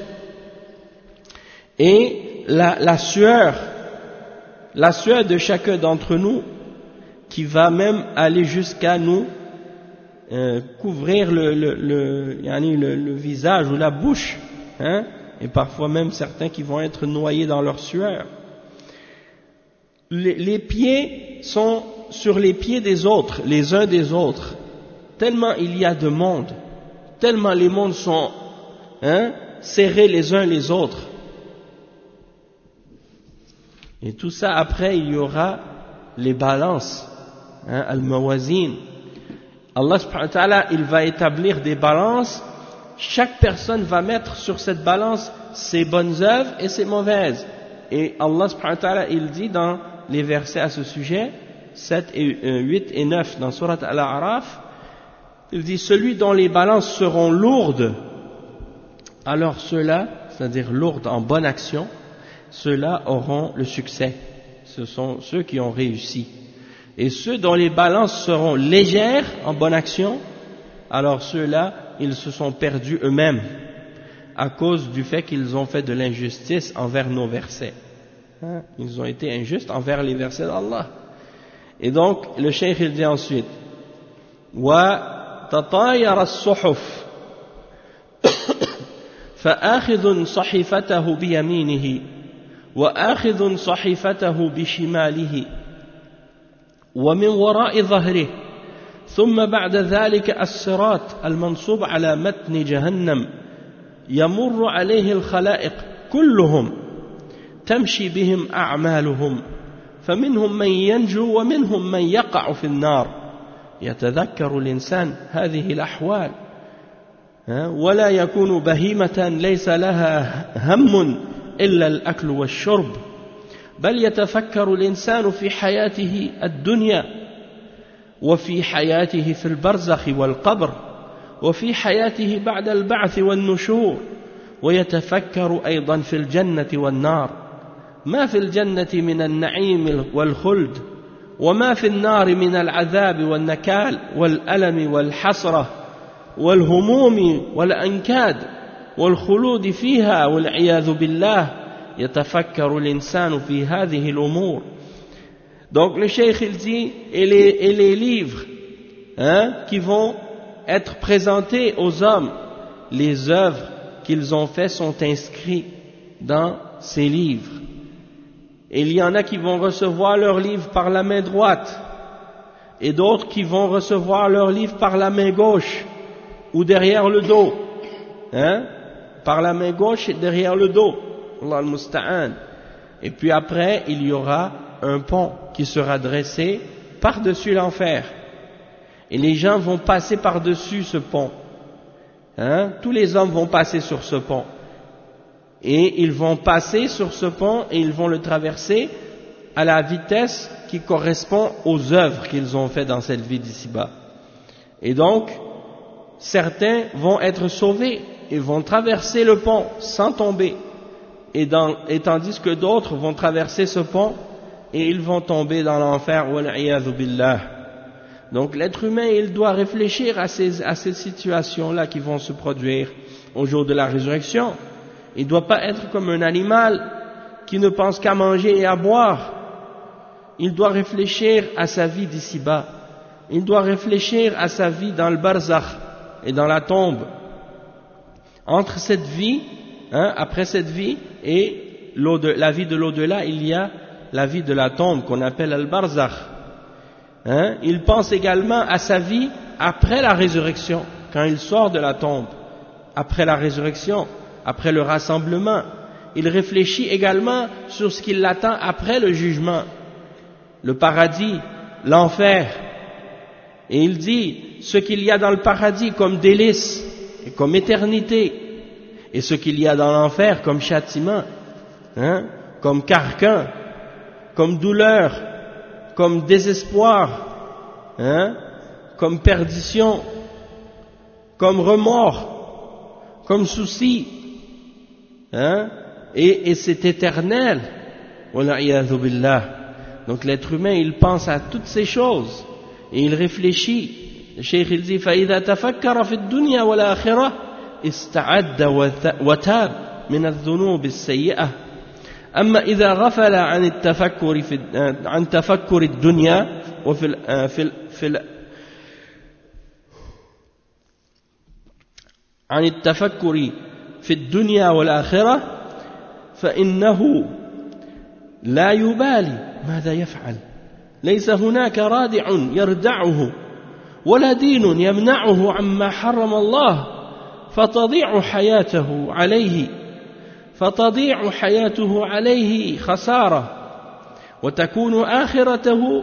et la, la sueur, la sueur de chacun d'entre nous, qui va même aller jusqu'à nous euh, couvrir le, le, le, yani le, le visage ou la bouche, hein, et parfois même certains qui vont être noyés dans leur sueur. Les, les pieds sont sur les pieds des autres, les uns des autres, tellement il y a de monde, tellement les mondes sont, hein, serrés les uns les autres. Et tout ça, après, il y aura les balances, hein, al-mawazin. Allah subhanahu wa ta'ala, il va établir des balances. Chaque personne va mettre sur cette balance ses bonnes œuvres et ses mauvaises. Et Allah subhanahu wa ta'ala, il dit dans les versets à ce sujet, sept et, euh, huit et neuf dans Surat Al-A'raf, il dit, celui dont les balances seront lourdes, alors ceux-là, c'est-à-dire lourdes en bonne action, ceux-là auront le succès. Ce sont ceux qui ont réussi. Et ceux dont les balances seront légères en bonne action, alors ceux-là, ils se sont perdus eux-mêmes à cause du fait qu'ils ont fait de l'injustice envers nos versets. Hein? Ils ont été injustes envers les versets d'Allah. Et donc, le cheikh il dit ensuite, wa tatayara as-suhuf فآخذ صحيفته بيمينه وآخذ صحيفته بشماله ومن وراء ظهره ثم بعد ذلك الصراط المنصوب على متن جهنم يمر عليه الخلائق كلهم تمشي بهم أعمالهم فمنهم من ينجو ومنهم من يقع في النار يتذكر الإنسان هذه الأحوال ولا يكون بهيمة ليس لها هم إلا الأكل والشرب بل يتفكر الإنسان في حياته الدنيا وفي حياته في البرزخ والقبر وفي حياته بعد البعث والنشور ويتفكر أيضا في الجنة والنار ما في الجنة من النعيم والخلد وما في النار من العذاب والنكال والألم والحسرة والهموم والأنكاد والخلود فيها والعياذ بالله يتفكر الإنسان في هذه الأمور. Donc le cheikh il dit, et les, et les livres, hein, qui vont être présentés aux hommes, les œuvres qu'ils ont faites sont inscrits dans ces livres. Et il y en a qui vont recevoir leurs livres par la main droite, et d'autres qui vont recevoir leurs livres par la main gauche, ou derrière le dos, hein, par la main gauche et derrière le dos, Allah al-Musta'an. Et puis après, il y aura un pont qui sera dressé par-dessus l'enfer. Et les gens vont passer par-dessus ce pont. Hein? Tous les hommes vont passer sur ce pont. Et ils vont passer sur ce pont et ils vont le traverser à la vitesse qui correspond aux œuvres qu'ils ont faites dans cette vie d'ici-bas. Et donc, certains vont être sauvés et vont traverser le pont sans tomber, et, dans, et tandis que d'autres vont traverser ce pont et ils vont tomber dans l'enfer. Wal-'iyadhu billah. Donc l'être humain, il doit réfléchir à ces, à ces situations-là qui vont se produire au jour de la résurrection. Il ne doit pas être comme un animal qui ne pense qu'à manger et à boire. Il doit réfléchir à sa vie d'ici-bas. Il doit réfléchir à sa vie dans le barzakh et dans la tombe. Entre cette vie, hein, après cette vie et la vie de l'au-delà, il y a la vie de la tombe qu'on appelle al-barzakh. Hein, il pense également à sa vie après la résurrection, quand il sort de la tombe, après la résurrection, après le rassemblement. Il réfléchit également sur ce qui l'attend après le jugement, le paradis, l'enfer. Et il dit ce qu'il y a dans le paradis comme délice et comme éternité, et ce qu'il y a dans l'enfer comme châtiment, hein, comme carcan, comme douleur, comme désespoir, hein, comme perdition, comme remords, comme souci, hein, et, et c'est éternel. Wal-'iyadhu billah. Donc l'être humain, il pense à toutes ces choses et il réfléchit. Le cheikh il dit فَإِذَا تَفَكَّرَ فِي الدُّنْيَا وَالْآخِرَةِ استعد وتاب من الذنوب السيئة. أما إذا غفل عن التفكر في عن تفكر الدنيا وفي ال في ال في ال عن التفكر في الدنيا والآخرة فإنه لا يبالي ماذا يفعل. ليس هناك رادع يردعه ولا دين يمنعه عما حرم الله فتضيع حياته عليه فتضيع حياته عليه خسارة وتكون آخرته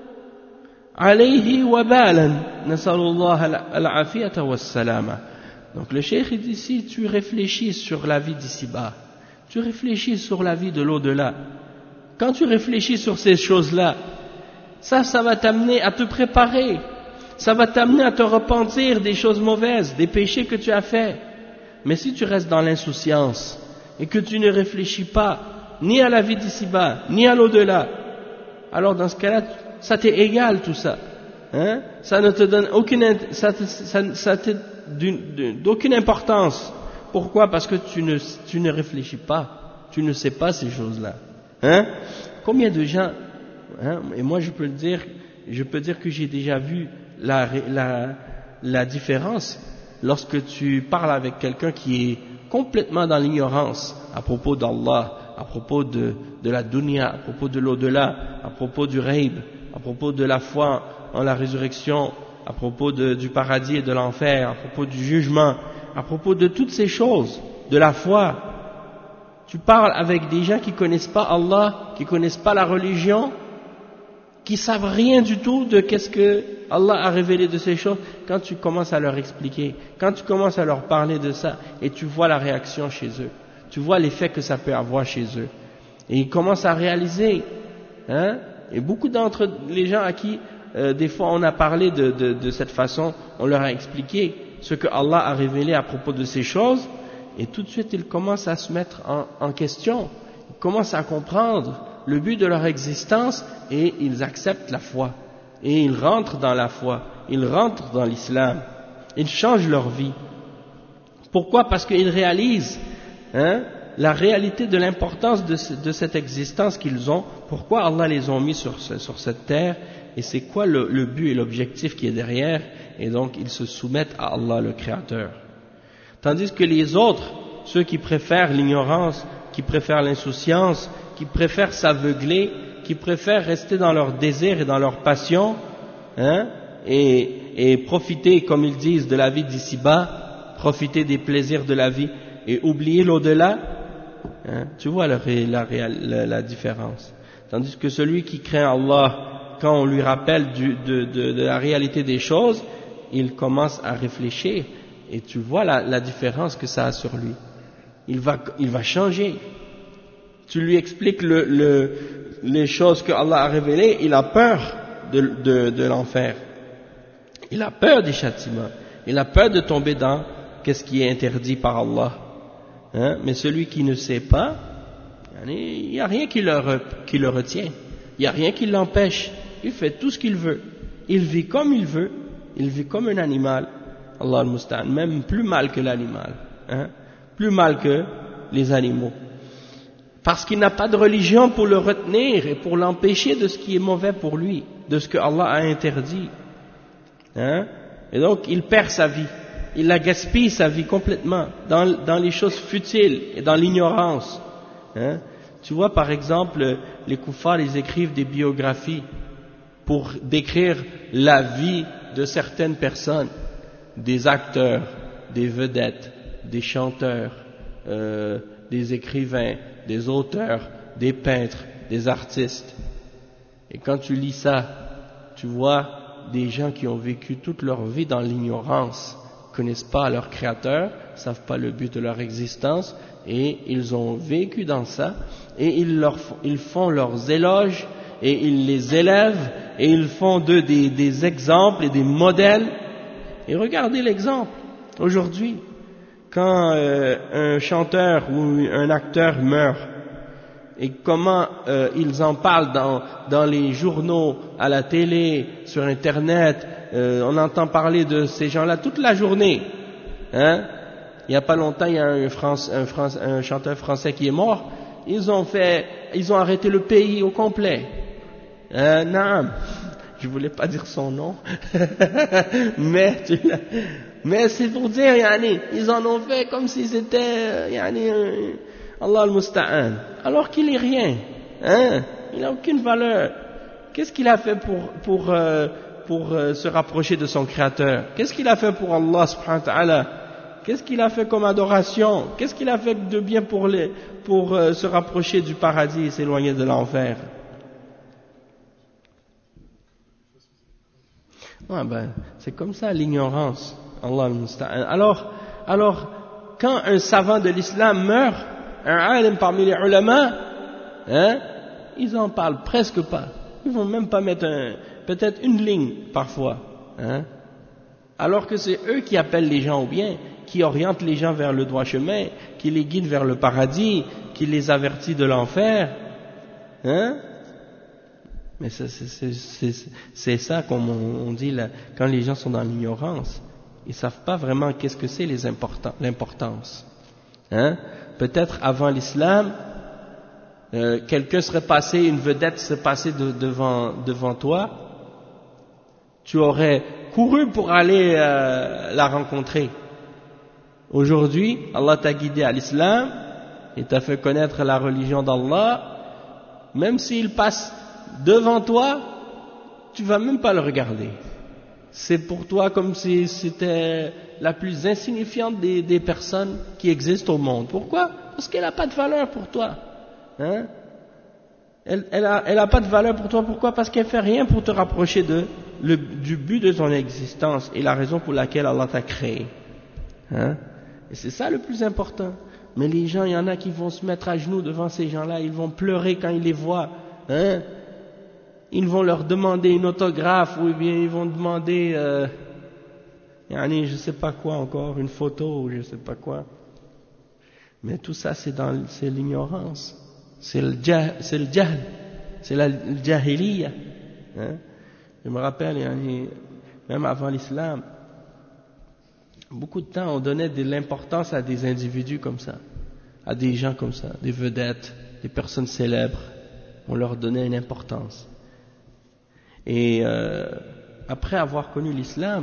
عليه وبالا نسأل الله العافية والسلامة. Donc le cheikh dit ici, tu réfléchis sur la vie d'ici-bas, tu réfléchis sur la vie de l'au-delà. Quand tu réfléchis sur ces choses-là, ça, ça va t'amener à te préparer, ça va t'amener à te repentir des choses mauvaises, des péchés que tu as faits. Mais si tu restes dans l'insouciance et que tu ne réfléchis pas ni à la vie d'ici-bas, ni à l'au-delà, alors dans ce cas-là, ça t'est égal tout ça. Hein? Ça ne te donne aucune, ça te, ça, ça t'est d'aucune importance. Pourquoi? Parce que tu ne, tu ne réfléchis pas, tu ne sais pas ces choses-là. Hein? Combien de gens, hein? Et moi je peux le dire, je peux dire que j'ai déjà vu la, la, la différence lorsque tu parles avec quelqu'un qui est complètement dans l'ignorance à propos d'Allah, à propos de, de la dunya, à propos de l'au-delà, à propos du ghaib, à propos de la foi en la résurrection, à propos de, du paradis et de l'enfer, à propos du jugement, à propos de toutes ces choses, de la foi. Tu parles avec des gens qui connaissent pas Allah, qui connaissent pas la religion, qui savent rien du tout de qu'est-ce que Allah a révélé de ces choses. Quand tu commences à leur expliquer, quand tu commences à leur parler de ça, et tu vois la réaction chez eux, tu vois l'effet que ça peut avoir chez eux, et ils commencent à réaliser, hein, et beaucoup d'entre les gens à qui euh, des fois on a parlé de, de, de cette façon, on leur a expliqué ce que Allah a révélé à propos de ces choses, et tout de suite ils commencent à se mettre en, en question, ils commencent à comprendre le but de leur existence et ils acceptent la foi, et ils rentrent dans la foi, ils rentrent dans l'islam, ils changent leur vie. Pourquoi? Parce qu'ils réalisent, hein, la réalité de l'importance de, ce, de cette existence qu'ils ont, pourquoi Allah les a mis sur, ce, sur cette terre, et c'est quoi le, le but et l'objectif qui est derrière, et donc ils se soumettent à Allah le Créateur. Tandis que les autres, ceux qui préfèrent l'ignorance, qui préfèrent l'insouciance, qui préfèrent s'aveugler, qui préfèrent rester dans leur désir et dans leur passion, hein, et, et profiter, comme ils disent, de la vie d'ici-bas, profiter des plaisirs de la vie et oublier l'au-delà, hein, tu vois la, la, la, la différence. Tandis que celui qui craint Allah, quand on lui rappelle du, de, de, de la réalité des choses, il commence à réfléchir et tu vois la, la différence que ça a sur lui. Il va, il va changer. tu lui expliques le, le, les choses que Allah a révélées, il a peur de, de, de l'enfer. Il a peur des châtiments. Il a peur de tomber dans qu'est-ce qui est interdit par Allah. Hein? Mais celui qui ne sait pas, il n'y a rien qui le, qui le retient. Il n'y a rien qui l'empêche. Il fait tout ce qu'il veut. Il vit comme il veut. Il vit comme un animal. Allah al-Musta'an. Même plus mal que l'animal. Hein? Plus mal que les animaux. Parce qu'il n'a pas de religion pour le retenir et pour l'empêcher de ce qui est mauvais pour lui, de ce que Allah a interdit. Hein? Et donc, il perd sa vie. Il la gaspille sa vie complètement dans, dans les choses futiles et dans l'ignorance. Hein? Tu vois, par exemple, les koufars, ils écrivent des biographies pour décrire la vie de certaines personnes, des acteurs, des vedettes, des chanteurs, euh, des écrivains, des auteurs, des peintres, des artistes. Et quand tu lis ça, tu vois des gens qui ont vécu toute leur vie dans l'ignorance, connaissent pas leur créateur, savent pas le but de leur existence, et ils ont vécu dans ça, et ils, leur, ils font leurs éloges, et ils les élèvent, et ils font d'eux des, des exemples et des modèles. Et regardez l'exemple, aujourd'hui, quand euh, un chanteur ou un acteur meurt, et comment euh, ils en parlent dans, dans les journaux, à la télé, sur Internet, euh, on entend parler de ces gens-là toute la journée. Hein? Il n'y a pas longtemps, il y a un, France, un, France, un chanteur français qui est mort. Ils ont fait, ils ont arrêté le pays au complet. Euh, Naam, je voulais pas dire son nom, mais tu l'as. Mais c'est pour dire, yani, ils en ont fait comme si c'était, yani, Allah al-Musta'an, alors qu'il est rien, hein, il n'a aucune valeur. Qu'est-ce qu'il a fait pour, pour, euh, pour euh, se rapprocher de son Créateur? Qu'est-ce qu'il a fait pour Allah subhanahu wa ta'ala? Qu'est-ce qu'il a fait comme adoration? Qu'est-ce qu'il a fait de bien pour, les, pour euh, se rapprocher du paradis et s'éloigner de l'enfer? Ouais, ben, c'est comme ça l'ignorance. Allah al-Musta'an. Alors, alors, quand un savant de l'islam meurt, un alim parmi les ulama, hein, ils en parlent presque pas. Ils vont même pas mettre un, peut-être une ligne parfois, hein. Alors que c'est eux qui appellent les gens au bien, qui orientent les gens vers le droit chemin, qui les guident vers le paradis, qui les avertit de l'enfer, hein. Mais c'est, c'est, c'est, c'est ça, comme on dit là, quand les gens sont dans l'ignorance, ils savent pas vraiment qu'est-ce que c'est les importants, l'importance. Hein? Peut-être avant l'islam, euh, quelqu'un serait passé, une vedette serait passée de, devant, devant toi, tu aurais couru pour aller euh, la rencontrer. Aujourd'hui, Allah t'a guidé à l'islam, et t'a fait connaître la religion d'Allah, même s'il passe devant toi, tu vas même pas le regarder. C'est pour toi comme si c'était la plus insignifiante des, des personnes qui existent au monde. Pourquoi? Parce qu'elle n'a pas de valeur pour toi. Hein? Elle, elle, a, elle a pas de valeur pour toi. Pourquoi? Parce qu'elle fait rien pour te rapprocher de, le, du but de ton existence et la raison pour laquelle Allah t'a créé. Hein? Et c'est ça le plus important. Mais les gens, il y en a qui vont se mettre à genoux devant ces gens-là, ils vont pleurer quand ils les voient. Hein? Ils vont leur demander une autographe ou bien ils vont demander, euh, yani, je sais pas quoi encore, une photo ou je sais pas quoi. Mais tout ça c'est dans, c'est l'ignorance, c'est le jahl, c'est le jahl, c'est la le jahiliya. Hein? Je me rappelle, yani, même avant l'islam, beaucoup de temps on donnait de l'importance à des individus comme ça, à des gens comme ça, des vedettes, des personnes célèbres, on leur donnait une importance. Et euh, après avoir connu l'islam,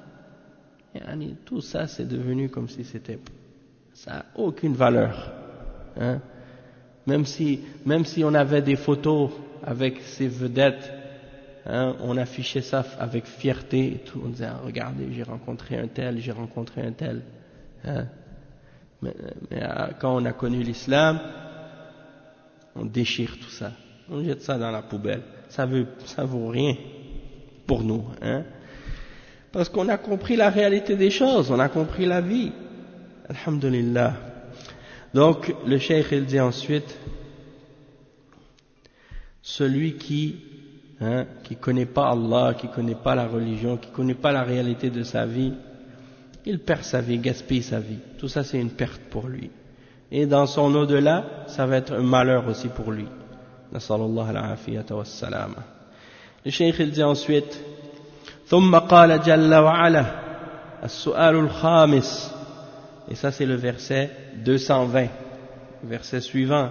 tout ça c'est devenu comme si c'était, ça n'a aucune valeur. Hein? Même si, même si on avait des photos avec ces vedettes, hein, on affichait ça avec fierté et tout, on disait ah, regardez j'ai rencontré un tel, j'ai rencontré un tel. Hein? Mais, mais quand on a connu l'islam, on déchire tout ça, on jette ça dans la poubelle. Ça veut, ça vaut rien pour nous, hein, parce qu'on a compris la réalité des choses, on a compris la vie. Alhamdulillah. Donc le cheikh il dit ensuite celui qui hein, qui connaît pas Allah, qui connaît pas la religion, qui connaît pas la réalité de sa vie, il perd sa vie, gaspille sa vie. Tout ça c'est une perte pour lui. Et dans son au-delà, ça va être un malheur aussi pour lui. Nasallallahu al-afiyata was-salama. Le cheikh il dit ensuite ثم قال جل وعلا السؤال الخامس, et ça c'est le verset deux cent vingt, verset suivant.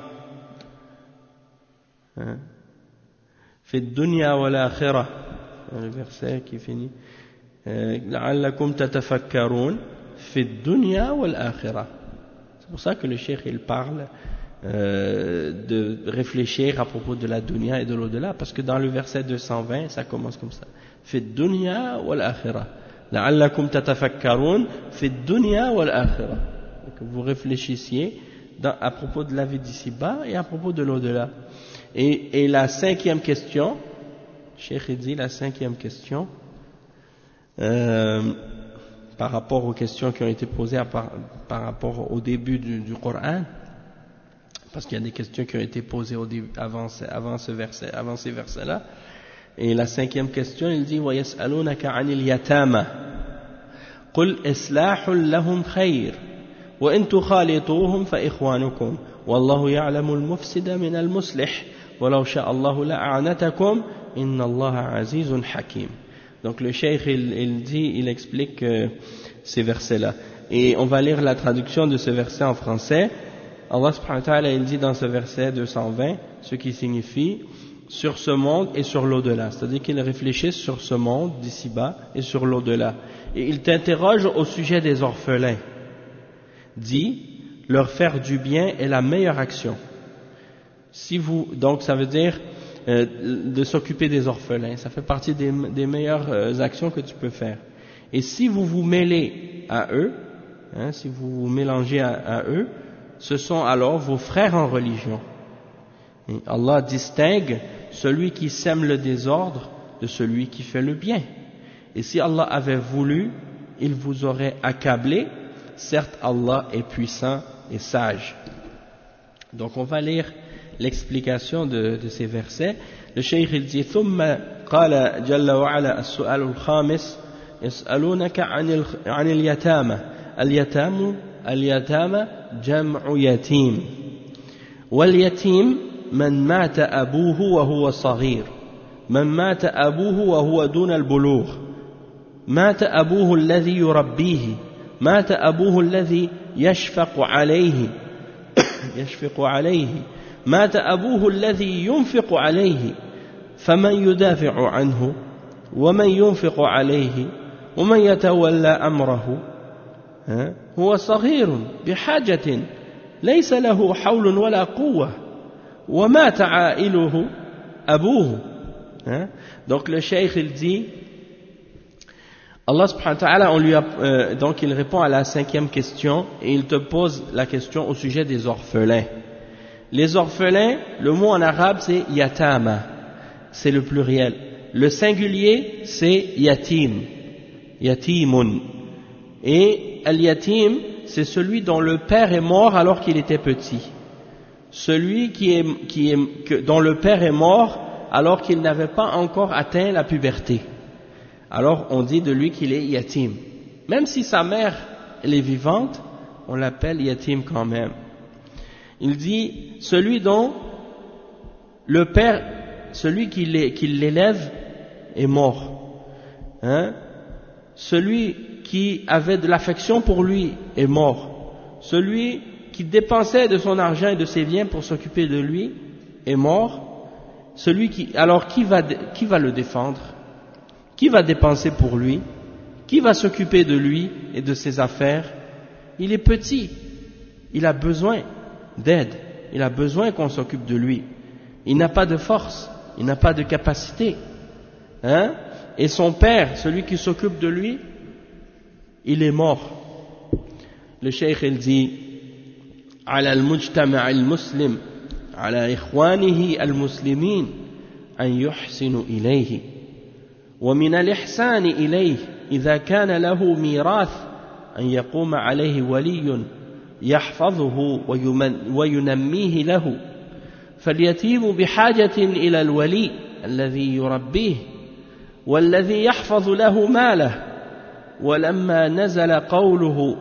Hein? في الدنيا والآخرة, le verset qui finit لعلكم تتفكرون في الدنيا والآخرة. C'est pour ça que le cheikh il parle euh, de réfléchir à propos de la dunya et de l'au-delà, parce que dans le verset deux cent vingt ça commence comme ça, في الدنيا والآخرة لعلكم تتفكرون في الدنيا والآخرة, que vous réfléchissiez dans, à propos de la vie d'ici-bas et à propos de l'au-delà. Et, et la cinquième question, Cheikh dit la cinquième question, euh, par rapport aux questions qui ont été posées à par, par rapport au début du, du Coran, parce qu'il y a des questions qui ont été posées au début, avant, avant, ce verset, avant ces versets-là. Et la cinquième question, il dit وَيَسْأَلُونَكَ عَنِ الْيَتَامَى قُلْ إِصْلَاحٌ لَهُمْ خَيْرٌ وَإِن تُخَالِطُوهُمْ فَإِخْوَانُكُمْ وَاللَّهُ يَعْلَمُ الْمُفْسِدَ مِنَ الْمُصْلِحِ وَلَوْ شَاءَ اللَّهُ لَأَعْنَتَكُمْ إِنَّ اللَّهَ عَزِيزٌ حَكِيمٌ. Donc le cheikh il, il dit, il explique euh, ces versets-là. Et on va lire la traduction de ce verset en français. Allah subhanahu wa ta'ala il dit dans ce verset deux cent vingt, ce qui signifie sur ce monde et sur l'au-delà. C'est-à-dire qu'il réfléchit sur ce monde d'ici-bas et sur l'au-delà. Et il t'interroge au sujet des orphelins. Dit, leur faire du bien est la meilleure action. Si vous, donc ça veut dire euh, de s'occuper des orphelins, ça fait partie des, des meilleures euh, actions que tu peux faire. Et si vous vous mêlez à eux, hein, si vous vous mélangez à, à eux, ce sont alors vos frères en religion. Et Allah distingue celui qui sème le désordre de celui qui fait le bien. Et si Allah avait voulu, il vous aurait accablé. Certes, Allah est puissant et sage. Donc on va lire l'explication de, de ces versets. Le cheikh il dit ثم قال جل وعلا السؤال الخامس يسألونك عن عن اليتامى اليتام اليتامى جمع يتيم واليتيم من مات أبوه وهو صغير من مات أبوه وهو دون البلوغ مات أبوه الذي يربيه مات أبوه الذي يشفق عليه يشفق عليه مات أبوه الذي ينفق عليه فمن يدافع عنه ومن ينفق عليه ومن يتولى أمره هو صغير بحاجة ليس له حول ولا قوة ومات عائله أبوه. Donc le cheikh il dit, Allah subhanahu wa ta'ala, on lui a, euh, donc il répond à la cinquième question et il te pose la question au sujet des orphelins. Les orphelins, le mot en arabe c'est yatama, c'est le pluriel. Le singulier c'est yatim, yatimun. Et al-yatim, c'est celui dont le père est mort alors qu'il était petit. Celui qui est, qui est, que, dont le père est mort alors qu'il n'avait pas encore atteint la puberté. Alors on dit de lui qu'il est yatim. Même si sa mère elle est vivante, on l'appelle yatim quand même. Il dit celui dont le père, celui qui l'élève est mort. Hein? Celui qui avait de l'affection pour lui est mort. Celui qui dépensait de son argent et de ses biens pour s'occuper de lui est mort. Celui qui, alors qui va, qui va le défendre? Qui va dépenser pour lui? Qui va s'occuper de lui et de ses affaires? Il est petit, il a besoin d'aide, il a besoin qu'on s'occupe de lui. Il n'a pas de force, il n'a pas de capacité. Hein? Et son père, celui qui s'occupe de lui, il est mort. Le cheikh il dit على المجتمع المسلم على إخوانه المسلمين أن يحسنوا إليه ومن الإحسان إليه إذا كان له ميراث أن يقوم عليه ولي يحفظه وينميه له فاليتيم بحاجة إلى الولي الذي يربيه والذي يحفظ له ماله. ولما نزل قوله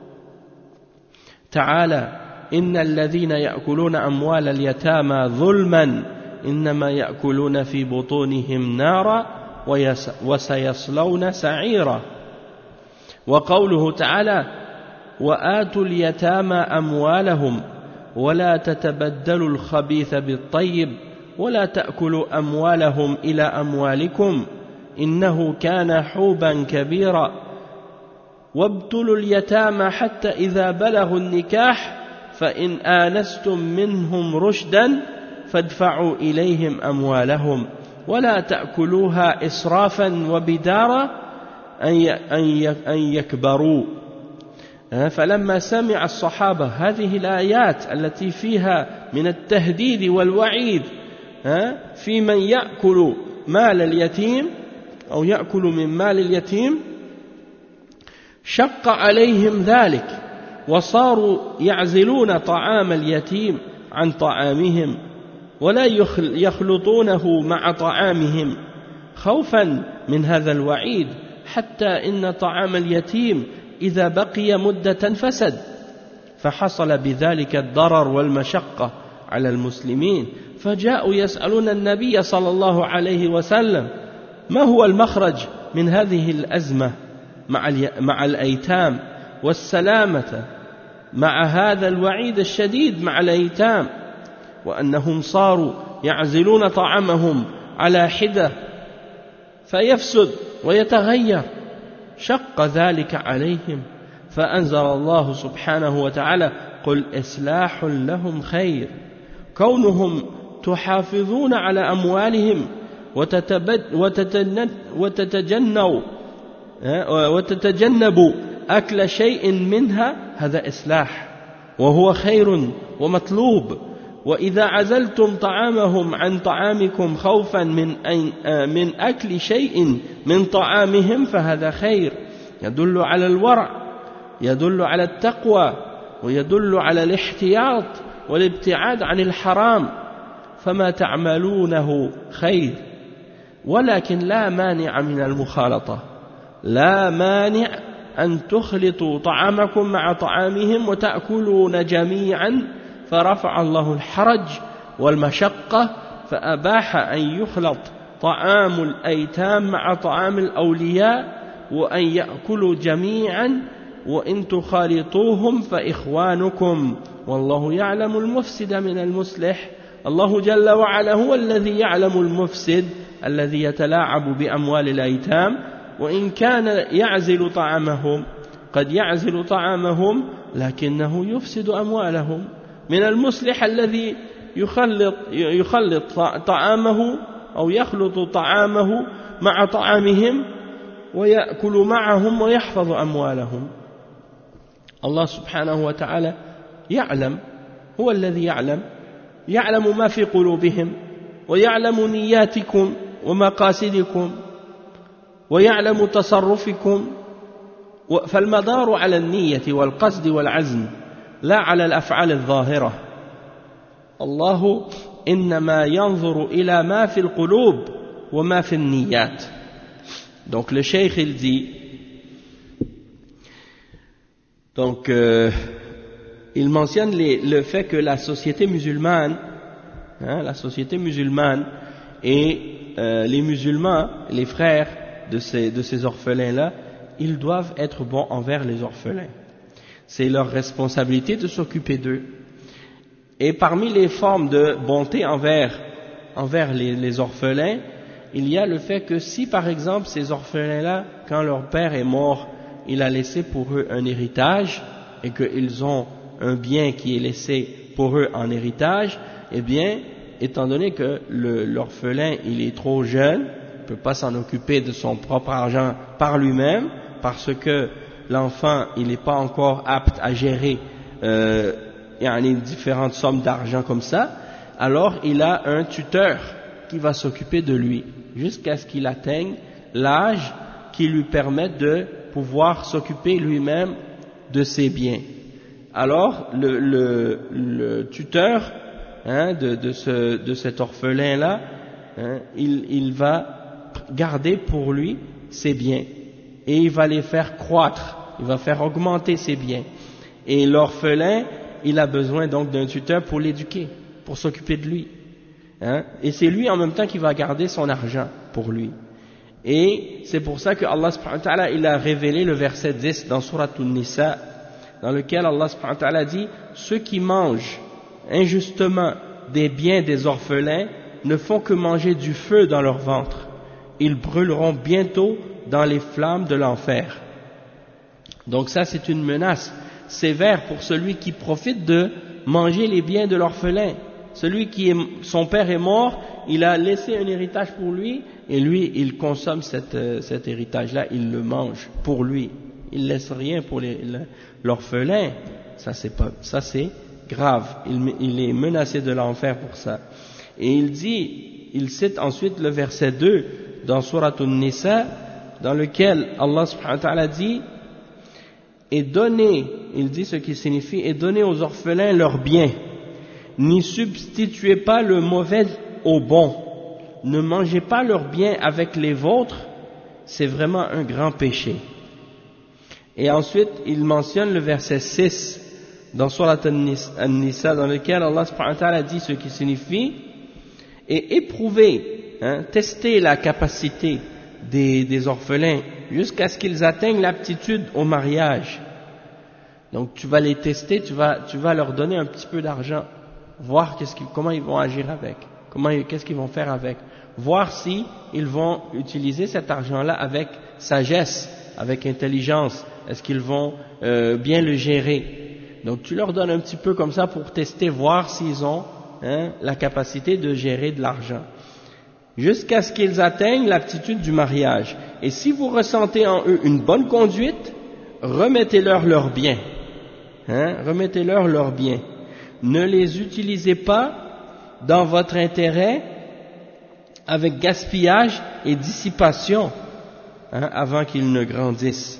تعالى إن الذين يأكلون أموال اليتامى ظلما إنما يأكلون في بطونهم نارا وسيصلون سعيرا، وقوله تعالى وآتوا اليتامى أموالهم ولا تتبدلوا الخبيث بالطيب ولا تأكلوا أموالهم إلى أموالكم إنه كان حوبا كبيرا، وابتلوا اليتامى حتى إذا بلغوا النكاح فإن آنستم منهم رشدا فادفعوا إليهم أموالهم ولا تأكلوها إسرافا وبدارا أن يكبروا. فلما سمع الصحابة هذه الآيات التي فيها من التهديد والوعيد في من يأكل مال اليتيم أو يأكل من مال اليتيم شق عليهم ذلك، وصاروا يعزلون طعام اليتيم عن طعامهم ولا يخلطونه مع طعامهم خوفا من هذا الوعيد، حتى إن طعام اليتيم إذا بقي مدة فسد، فحصل بذلك الضرر والمشقة على المسلمين. فجاءوا يسألون النبي صلى الله عليه وسلم ما هو المخرج من هذه الأزمة مع الأيتام والسلامة مع هذا الوعيد الشديد مع الأيتام، وأنهم صاروا يعزلون طعامهم على حدة فيفسد ويتغير، شق ذلك عليهم. فأنزل الله سبحانه وتعالى قل إصلاح لهم خير، كونهم تحافظون على أموالهم وتتجنوا وتتجنبوا أكل شيء منها، هذا إصلاح وهو خير ومطلوب. وإذا عزلتم طعامهم عن طعامكم خوفا من من أكل شيء من طعامهم فهذا خير، يدل على الورع، يدل على التقوى، ويدل على الاحتياط والابتعاد عن الحرام. فما تعملونه خير، ولكن لا مانع من المخالطة، لا مانع أن تخلطوا طعامكم مع طعامهم وتأكلون جميعا، فرفع الله الحرج والمشقة فأباح أن يخلط طعام الأيتام مع طعام الأولياء وأن يأكلوا جميعا، وإن تخالطوهم فإخوانكم والله يعلم المفسد من المصلح. الله جل وعلا هو الذي يعلم المفسد الذي يتلاعب بأموال الأيتام، وإن كان يعزل طعامهم قد يعزل طعامهم لكنه يفسد أموالهم. من المصلح الذي يخلط, يخلط طعامه أو يخلط طعامه مع طعامهم ويأكل معهم ويحفظ أموالهم. الله سبحانه وتعالى يعلم، هو الذي يعلم، يعلم ما في قلوبهم ويعلم نياتكم ومقاصدكم ويعلم تصرفكم، فالمدار على النية والقصد والعزم لا على الأفعال الظاهرة. الله إنما ينظر إلى ما في القلوب وما في النيات. Donc le cheikh il dit, donc euh, il mentionne les, le fait que la société musulmane, hein, la société musulmane et euh, les musulmans, les frères de ces, de ces orphelins-là, ils doivent être bons envers les orphelins. C'est leur responsabilité de s'occuper d'eux. Et parmi les formes de bonté envers, envers les, les orphelins, il y a le fait que si par exemple ces orphelins-là, quand leur père est mort, il a laissé pour eux un héritage et qu'ils ont un bien qui est laissé pour eux en héritage, eh bien, étant donné que le, l'orphelin il est trop jeune, il ne peut pas s'en occuper de son propre argent par lui-même, parce que l'enfant il n'est pas encore apte à gérer euh, il y a différentes sommes d'argent comme ça, alors il a un tuteur qui va s'occuper de lui jusqu'à ce qu'il atteigne l'âge qui lui permette de pouvoir s'occuper lui-même de ses biens. Alors le, le, le tuteur hein, de, de, ce, de cet orphelin-là, hein, il, il va garder pour lui ses biens et il va les faire croître, il va faire augmenter ses biens. Et l'orphelin, il a besoin donc d'un tuteur pour l'éduquer, pour s'occuper de lui. Hein, et c'est lui en même temps qui va garder son argent pour lui. Et c'est pour ça que Allah subhanahu wa ta'ala, il a révélé le verset dix dans Surat An-Nisa, dans lequel Allah subhanahu wa ta'ala dit « Ceux qui mangent injustement des biens des orphelins ne font que manger du feu dans leur ventre. Ils brûleront bientôt dans les flammes de l'enfer. » Donc ça, c'est une menace sévère pour celui qui profite de manger les biens de l'orphelin. Celui qui est, son père est mort, il a laissé un héritage pour lui, et lui, il consomme cette, euh, cet héritage-là, il le mange pour lui. Il laisse rien pour les, l'orphelin. Ça, c'est pas, ça, c'est grave. Il, il est menacé de l'enfer pour ça. Et il dit, il cite ensuite le verset deux dans Surat An-Nisa, dans lequel Allah subhanahu wa ta'ala dit, et donnez, il dit ce qui signifie, et donnez aux orphelins leurs biens. N'y substituez pas le mauvais au bon. Ne mangez pas leurs biens avec les vôtres. C'est vraiment un grand péché. Et ensuite, il mentionne le verset six dans Surat An-Nisa, dans lequel Allah subhanahu wa ta'ala dit ce qui signifie, et éprouvez, hein, testez la capacité des, des orphelins jusqu'à ce qu'ils atteignent l'aptitude au mariage. Donc tu vas les tester, tu vas, tu vas leur donner un petit peu d'argent, voir qu'est-ce qu'ils, comment ils vont agir avec, comment, qu'est-ce qu'ils vont faire avec, voir si ils vont utiliser cet argent-là avec sagesse, avec intelligence, est-ce qu'ils vont euh, bien le gérer. Donc tu leur donnes un petit peu comme ça pour tester, voir s'ils ont, hein, la capacité de gérer de l'argent, jusqu'à ce qu'ils atteignent l'aptitude du mariage. Et si vous ressentez en eux une bonne conduite, remettez-leur leurs biens, hein, remettez-leur leurs biens. Ne les utilisez pas dans votre intérêt avec gaspillage et dissipation, hein, avant qu'ils ne grandissent.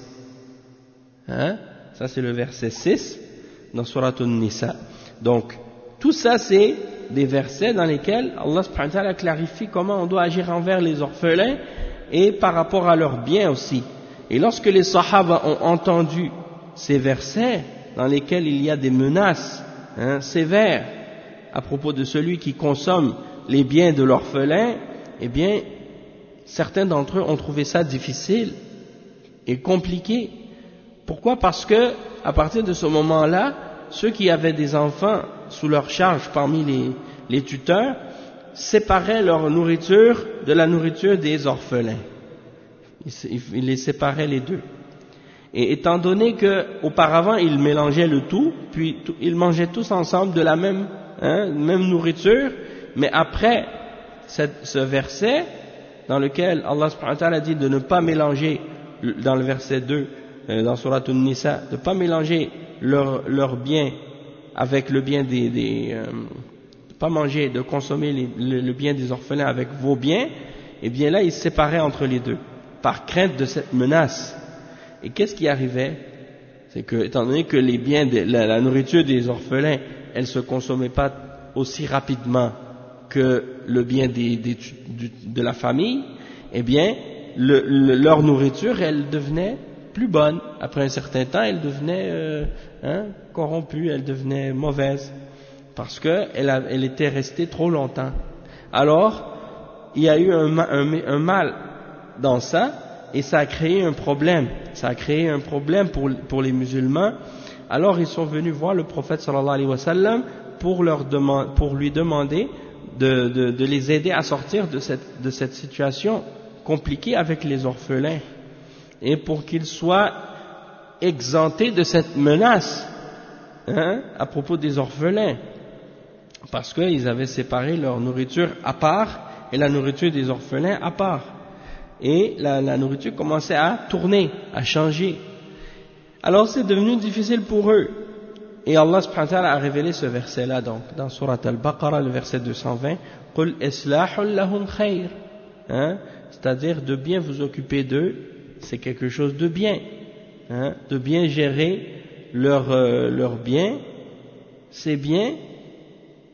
Hein? Ça c'est le verset six dans Surat An-Nisa. Donc tout ça c'est des versets dans lesquels Allah subhanahu wa ta'ala clarifie comment on doit agir envers les orphelins et par rapport à leurs biens aussi. Et lorsque les Sahaba ont entendu ces versets dans lesquels il y a des menaces, hein, sévères à propos de celui qui consomme les biens de l'orphelin, eh bien certains d'entre eux ont trouvé ça difficile et compliqué. Pourquoi? Parce que à partir de ce moment-là, ceux qui avaient des enfants sous leur charge parmi les, les tuteurs séparaient leur nourriture de la nourriture des orphelins. Ils, ils les séparaient les deux. Et étant donné que auparavant ils mélangeaient le tout, puis tout, ils mangeaient tous ensemble de la même, hein, même nourriture, mais après cette, ce verset dans lequel Allah subhanahu wa ta'ala dit de ne pas mélanger, dans le verset deux dans Surat An-Nisa, de ne pas mélanger leurs leur biens avec le bien des, des euh, de pas manger, de consommer les, le, le bien des orphelins avec vos biens, et bien là ils se séparaient entre les deux par crainte de cette menace. Et qu'est-ce qui arrivait? C'est que, étant donné que les biens, de, la, la nourriture des orphelins, elle se consommait pas aussi rapidement que le bien des, des, du, de la famille, eh bien le, le, leur nourriture, elle devenait plus bonne. Après un certain temps, elle devenait euh, hein, corrompue, elle devenait mauvaise, parce que elle, a, elle était restée trop longtemps. Alors, il y a eu un, un, un mal dans ça, et ça a créé un problème. Ça a créé un problème pour, pour les musulmans. Alors, ils sont venus voir le prophète sallallahu alayhi wa sallam pour, leur demand, pour lui demander de, de, de les aider à sortir de cette, de cette situation compliquée avec les orphelins, et pour qu'ils soient exemptés de cette menace, hein, à propos des orphelins, parce qu'ils avaient séparé leur nourriture à part et la nourriture des orphelins à part, et la, la nourriture commençait à tourner, à changer. Alors c'est devenu difficile pour eux, et Allah subhanahu wa ta'ala a révélé ce verset là, donc dans Surat Al-Baqarah, le verset deux cent vingt, Qul islahul lahum khayr, hein, c'est-à-dire de bien vous occuper d'eux, c'est quelque chose de bien, hein, de bien gérer leurs euh, leur biens, c'est bien,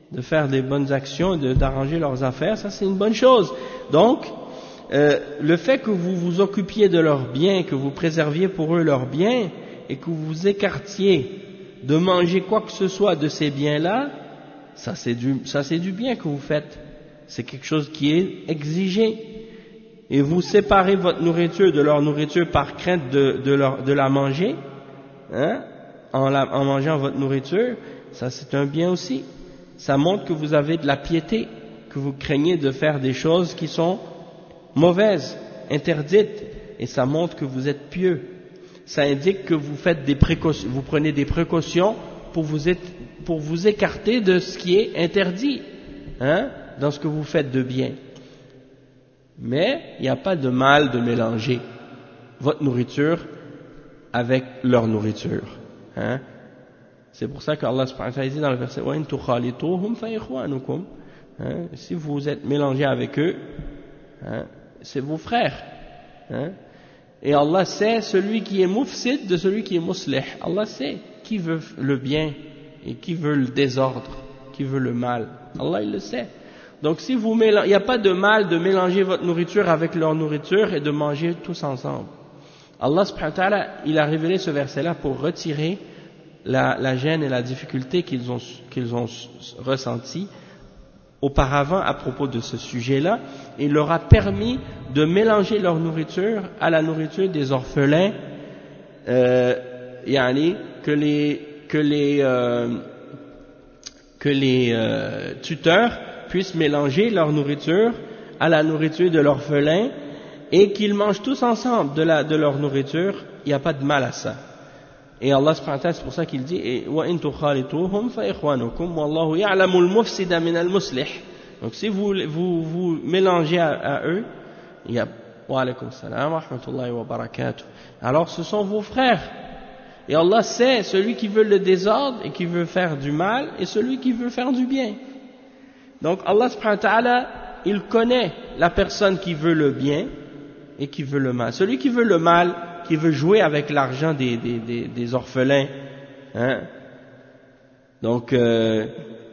de faire des bonnes actions, de, d'arranger leurs affaires, ça c'est une bonne chose. Donc, euh, le fait que vous vous occupiez de leurs biens, que vous préserviez pour eux leurs biens, et que vous vous écartiez de manger quoi que ce soit de ces biens-là, ça c'est du, ça c'est du bien que vous faites. C'est quelque chose qui est exigé. Et vous séparez votre nourriture de leur nourriture par crainte de, de, leur, de la manger, hein, en, la, en mangeant votre nourriture, ça c'est un bien aussi. Ça montre que vous avez de la piété, que vous craignez de faire des choses qui sont mauvaises, interdites, et ça montre que vous êtes pieux. Ça indique que vous faites des précautions, vous prenez des précautions pour vous, être, pour vous écarter de ce qui est interdit, hein, dans ce que vous faites de bien. Mais il n'y a pas de mal de mélanger votre nourriture avec leur nourriture. Hein. C'est pour ça qu'Allah subhanahu wa ta'ala dit dans le verset وَإِن تُخَالِطُوهُمْ فَإِخْوَانُكُمْ, hein, si vous êtes mélangés avec eux, hein, c'est vos frères. Hein. Et Allah sait celui qui est mufsid de celui qui est muslih. Allah sait qui veut le bien et qui veut le désordre, qui veut le mal. Allah il le sait. Donc si vous mélangez, il n'y a pas de mal de mélanger votre nourriture avec leur nourriture et de manger tous ensemble. Allah subhanahu wa ta'ala, il a révélé ce verset-là pour retirer la, la gêne et la difficulté qu'ils ont, qu'ils ont ressenti auparavant à propos de ce sujet-là. Il leur a permis de mélanger leur nourriture à la nourriture des orphelins, euh, yani, que les, que les, euh, que les euh, tuteurs puissent mélanger leur nourriture à la nourriture de l'orphelin et qu'ils mangent tous ensemble de, la, de leur nourriture, il n'y a pas de mal à ça. Et Allah subhanahu wa ta'ala, c'est pour ça qu'il dit وَإِن تُخَالِطُوهُمْ فَإِخْوَانُكُمْ وَاللَّهُ يَعْلَمُ الْمُفْسِدَ مِنَ الْمُصْلِحِ. Donc si vous vous, vous mélangez à, à eux, il y a wa alaykum salam wa rahmatullahi wa barakatuh. Alors ce sont vos frères. Et Allah sait celui qui veut le désordre et qui veut faire du mal et celui qui veut faire du bien. Donc Allah subhanahu wa ta'ala, il connaît la personne qui veut le bien et qui veut le mal. Celui qui veut le mal, qui veut jouer avec l'argent des, des, des, des orphelins, hein. Donc, euh,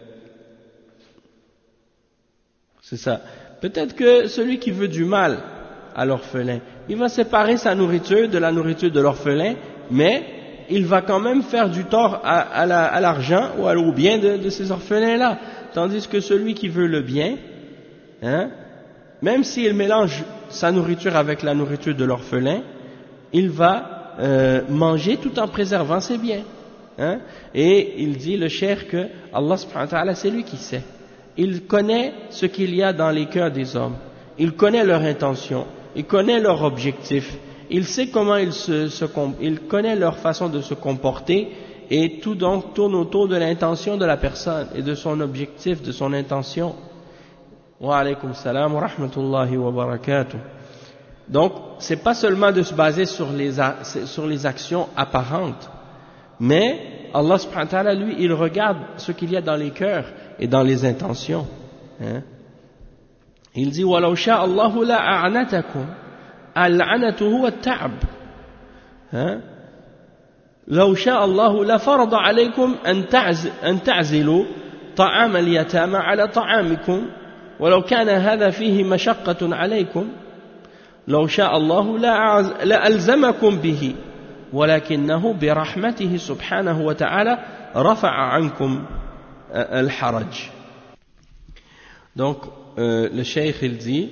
c'est ça. Peut-être que celui qui veut du mal à l'orphelin, il va séparer sa nourriture de la nourriture de l'orphelin, mais il va quand même faire du tort à, à, la, à l'argent ou au bien de, de ces orphelins-là. Tandis que celui qui veut le bien, hein, même s'il mélange sa nourriture avec la nourriture de l'orphelin, il va euh, manger tout en préservant ses biens. Hein. Et il dit, le cheikh, que Allah subhanahu wa ta'ala, c'est lui qui sait. Il connaît ce qu'il y a dans les cœurs des hommes. Il connaît leur intention. Il connaît leur objectif. Il sait comment ils se, se il connaît leur façon de se comporter. Et tout donc tourne autour de l'intention de la personne et de son objectif, de son intention. Wa alaykum salam wa rahmatullahi wa barakatuh. Donc, c'est pas seulement de se baser sur les, sur les actions apparentes, mais Allah subhanahu wa ta'ala, lui, il regarde ce qu'il y a dans les cœurs et dans les intentions. Hein? Il dit, وَلَوْ شَاءَ اللَّهُ لَأَعْنَتَكُمْ الْعَنَةُ هُوَ التَّعْبُ. Hein? لو شاء الله لفرض عليكم أن, تعز أن تعزلوا طعام اليتامى على طعامكم ولو كان هذا فيه مشقة عليكم لو شاء الله لألزمكم به ولكنه برحمته سبحانه وتعالى رفع عنكم الحرج. Donc euh, le cheikh il dit,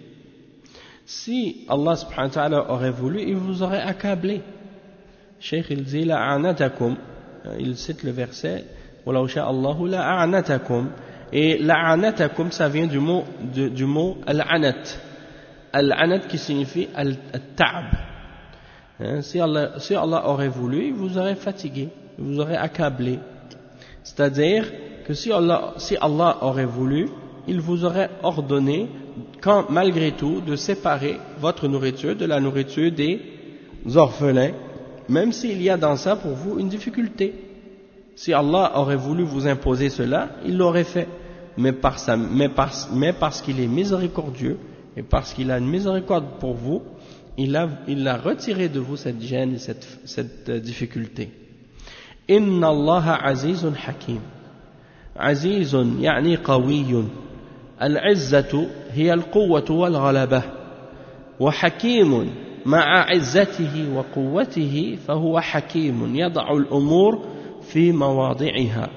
si Allah subhanahu wa ta'ala aurait voulu, il vous aurait accablé. Cheikh il dit la'anatakum, il cite le verset walau sha Allahu la'anatakum, et la'anatakum ça vient du mot de, du mot al-anat, al-anat qui signifie al-ta'ab. Hein, si Allah si Allah aurait voulu, il vous aurait fatigué, il vous aurait accablé. C'est-à-dire que si Allah si Allah aurait voulu, il vous aurait ordonné quand malgré tout de séparer votre nourriture de la nourriture des orphelins, même s'il y a dans ça pour vous une difficulté. Si Allah aurait voulu vous imposer cela, il l'aurait fait. Mais, par sa, mais, par, mais parce qu'il est miséricordieux et parce qu'il a une miséricorde pour vous, il a, il a retiré de vous cette gêne et cette, cette difficulté. Inna Allah azizun hakim. عزيز يعني قوي العزة هي القوة والغلبة وحكيم مع عزته وقوته فهو حكيم يضع الأمور في مواضعها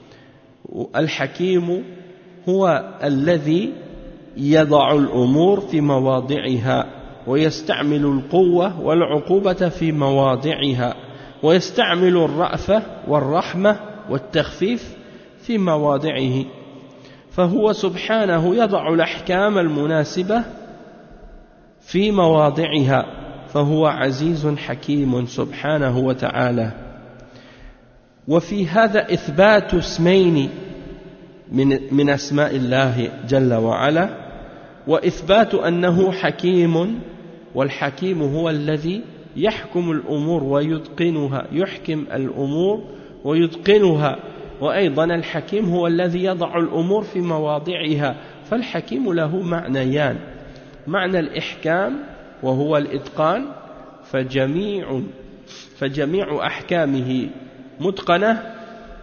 الحكيم هو الذي يضع الأمور في مواضعها ويستعمل القوة والعقوبة في مواضعها ويستعمل الرأفة والرحمة والتخفيف في مواضعه فهو سبحانه يضع الأحكام المناسبة في مواضعها فهو عزيز حكيم سبحانه وتعالى وفي هذا إثبات اسمين من, من أسماء الله جل وعلا وإثبات أنه حكيم والحكيم هو الذي يحكم الأمور ويتقنها يحكم الأمور ويتقنها وأيضا الحكيم هو الذي يضع الأمور في مواضعها فالحكيم له معنيان معنى الإحكام وهو الإتقان فجميع فجميع أحكامه متقنة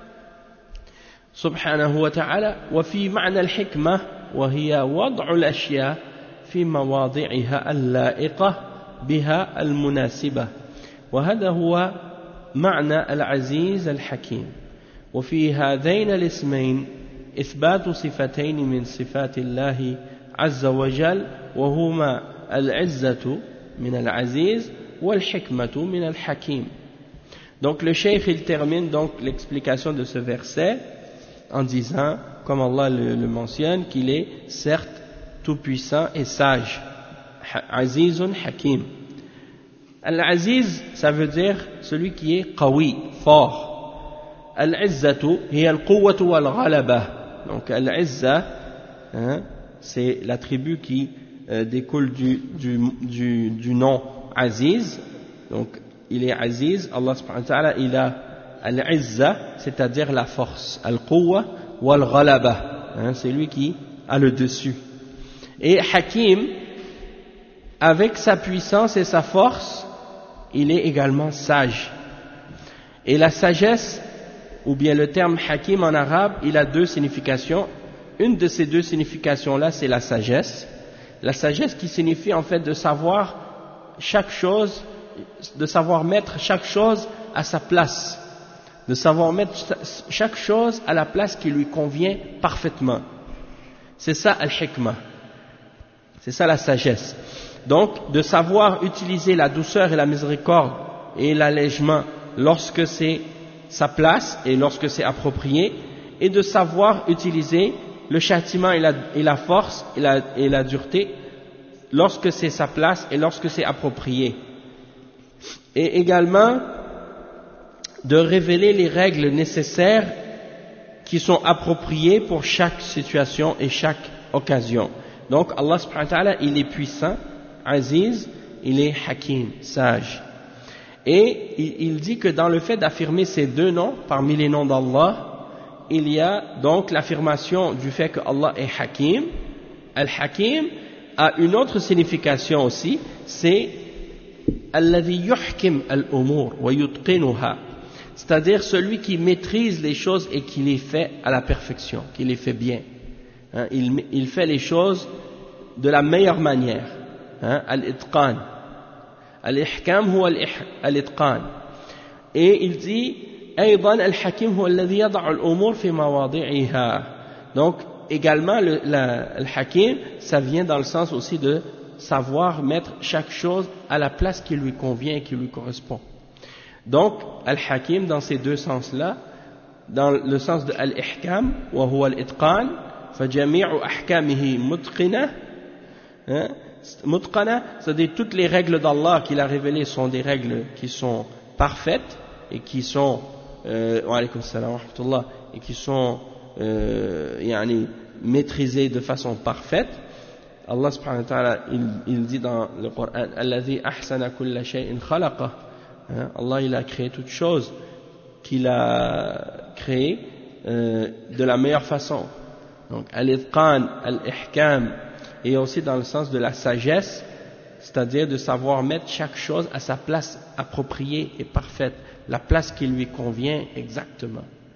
سبحانه وتعالى وفي معنى الحكمة وهي وضع الأشياء في مواضعها اللائقة بها المناسبة وهذا هو معنى العزيز الحكيم وفي هذين الاسمين إثبات صفتين من صفات الله عز وجل وهما العزة من العزيز والحكمة من الحكيم. Donc le cheikh il termine donc l'explication de ce verset en disant, comme Allah le, le mentionne, qu'il est certes tout puissant et sage. Azizun Hakim. Al-Aziz, ça veut dire celui qui est qawi, fort. Al-Izzatu hiya al-quwwatu wal-ghalaba. Donc Al-Izza, hein, c'est l'attribut qui euh, découle du, du, du, du nom Aziz. Donc il est Aziz, Allah subhanahu wa ta'ala, il a Al-Izza, c'est-à-dire la force. Al-Quwwa wal-Ghalaba, hein, c'est lui qui a le dessus. Et Hakim, avec sa puissance et sa force, il est également sage. Et la sagesse, ou bien le terme Hakim en arabe, il a deux significations. Une de ces deux significations-là, c'est la sagesse. La sagesse qui signifie en fait de savoir chaque chose, de savoir mettre chaque chose à sa place, de savoir mettre chaque chose à la place qui lui convient parfaitement. C'est ça al-hikmah, c'est ça la sagesse. Donc de savoir utiliser la douceur et la miséricorde et l'allègement lorsque c'est sa place et lorsque c'est approprié, et de savoir utiliser le châtiment et la, et la force et la, et la dureté lorsque c'est sa place et lorsque c'est approprié. Et également de révéler les règles nécessaires qui sont appropriées pour chaque situation et chaque occasion. Donc Allah subhanahu wa ta'ala, il est puissant, Aziz, il est Hakim, sage. Et il, il dit que dans le fait d'affirmer ces deux noms parmi les noms d'Allah, il y a donc l'affirmation du fait que Allah est Hakim. Al-Hakim a une autre signification aussi, c'est Alladhi yuhkim al-umur wa yutqinuha, c'est-à-dire celui qui maîtrise les choses et qui les fait à la perfection, qui les fait bien. Hein, il, il fait les choses de la meilleure manière. Hein, al-itqan. Al-ihkam huwa al-itqan. Et il dit أيضا الحكيم هو الذي يضع الأمور في مواضعها. Donc également le, la, le hakim, ça vient dans le sens aussi de savoir mettre chaque chose à la place qui lui convient et qui lui correspond. Donc al-hakim dans ces deux sens-là, dans le sens de al-ihkam wa huwa al-itqan, فجميع أحكامه متقنة, متقنة, c'est-à-dire toutes les règles d'Allah qu'il a révélées sont des règles qui sont parfaites et qui sont euh, wa alaykum salam wa rahmatullah, et qui sont euh, yani, maîtrisées de façon parfaite. Allah subhanahu wa ta'ala, il, il dit dans le Coran, Alladhi ahsana kulla shay'in khalaqa. Allah, il a créé toute chose, qu'il a créé euh, de la meilleure façon. Donc, al-itqan, al-ihkam, et aussi dans le sens de la sagesse, c'est-à-dire de savoir mettre chaque chose à sa place appropriée et parfaite, la place qui lui convient exactement.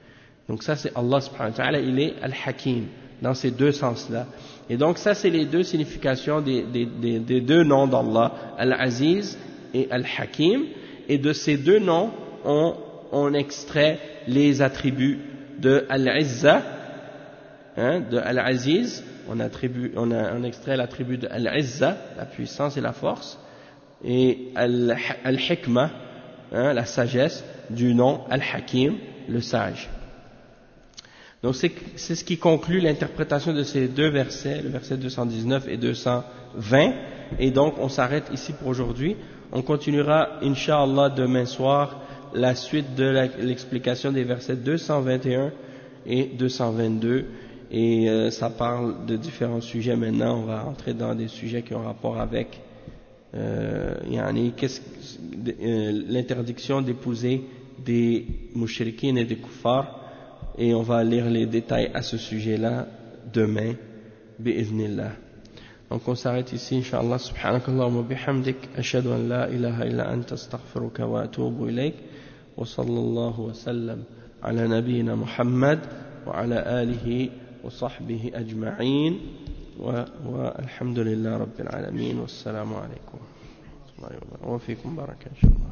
Donc ça c'est Allah subhanahu wa ta'ala, il est Al-Hakim dans ces deux sens-là. Et donc ça c'est les deux significations des, des, des, des deux noms d'Allah, Al-Aziz et Al-Hakim. Et de ces deux noms, on, on extrait les attributs de Al-Izza, hein, de Al-Aziz, on, attribue, on, a, on extrait l'attribut de Al-Izza, la puissance et la force, et Al-Hikmah, hein, la sagesse, du nom Al-Hakim, le sage. Donc c'est, c'est ce qui conclut l'interprétation de ces deux versets, le verset deux cent dix-neuf et deux cent vingt, et donc on s'arrête ici pour aujourd'hui. On continuera, Inch'Allah, demain soir, la suite de la, l'explication des versets deux cent vingt et un et deux cent vingt-deux, et euh, ça parle de différents sujets. Maintenant, on va entrer dans des sujets qui ont rapport avec euh, yani, qu'est-ce, euh, l'interdiction d'épouser des mouchriquines et des kuffars, et on va lire les détails à ce sujet-là demain, bi'idhnillah. Donc on s'arrête ici, Inch'Allah. Subhanakallahumma bihamdik, ashhadu an la ilaha illa anta astaghfiruka wa atubu ilayk, wa sallallahu wa sallam ala nabiyyina Muhammad wa ala alihi wa sahbihi ajma'in, wa, wa alhamdulillah rabbil alamin, wassalamu alaykum wa fikum baraka inshallah.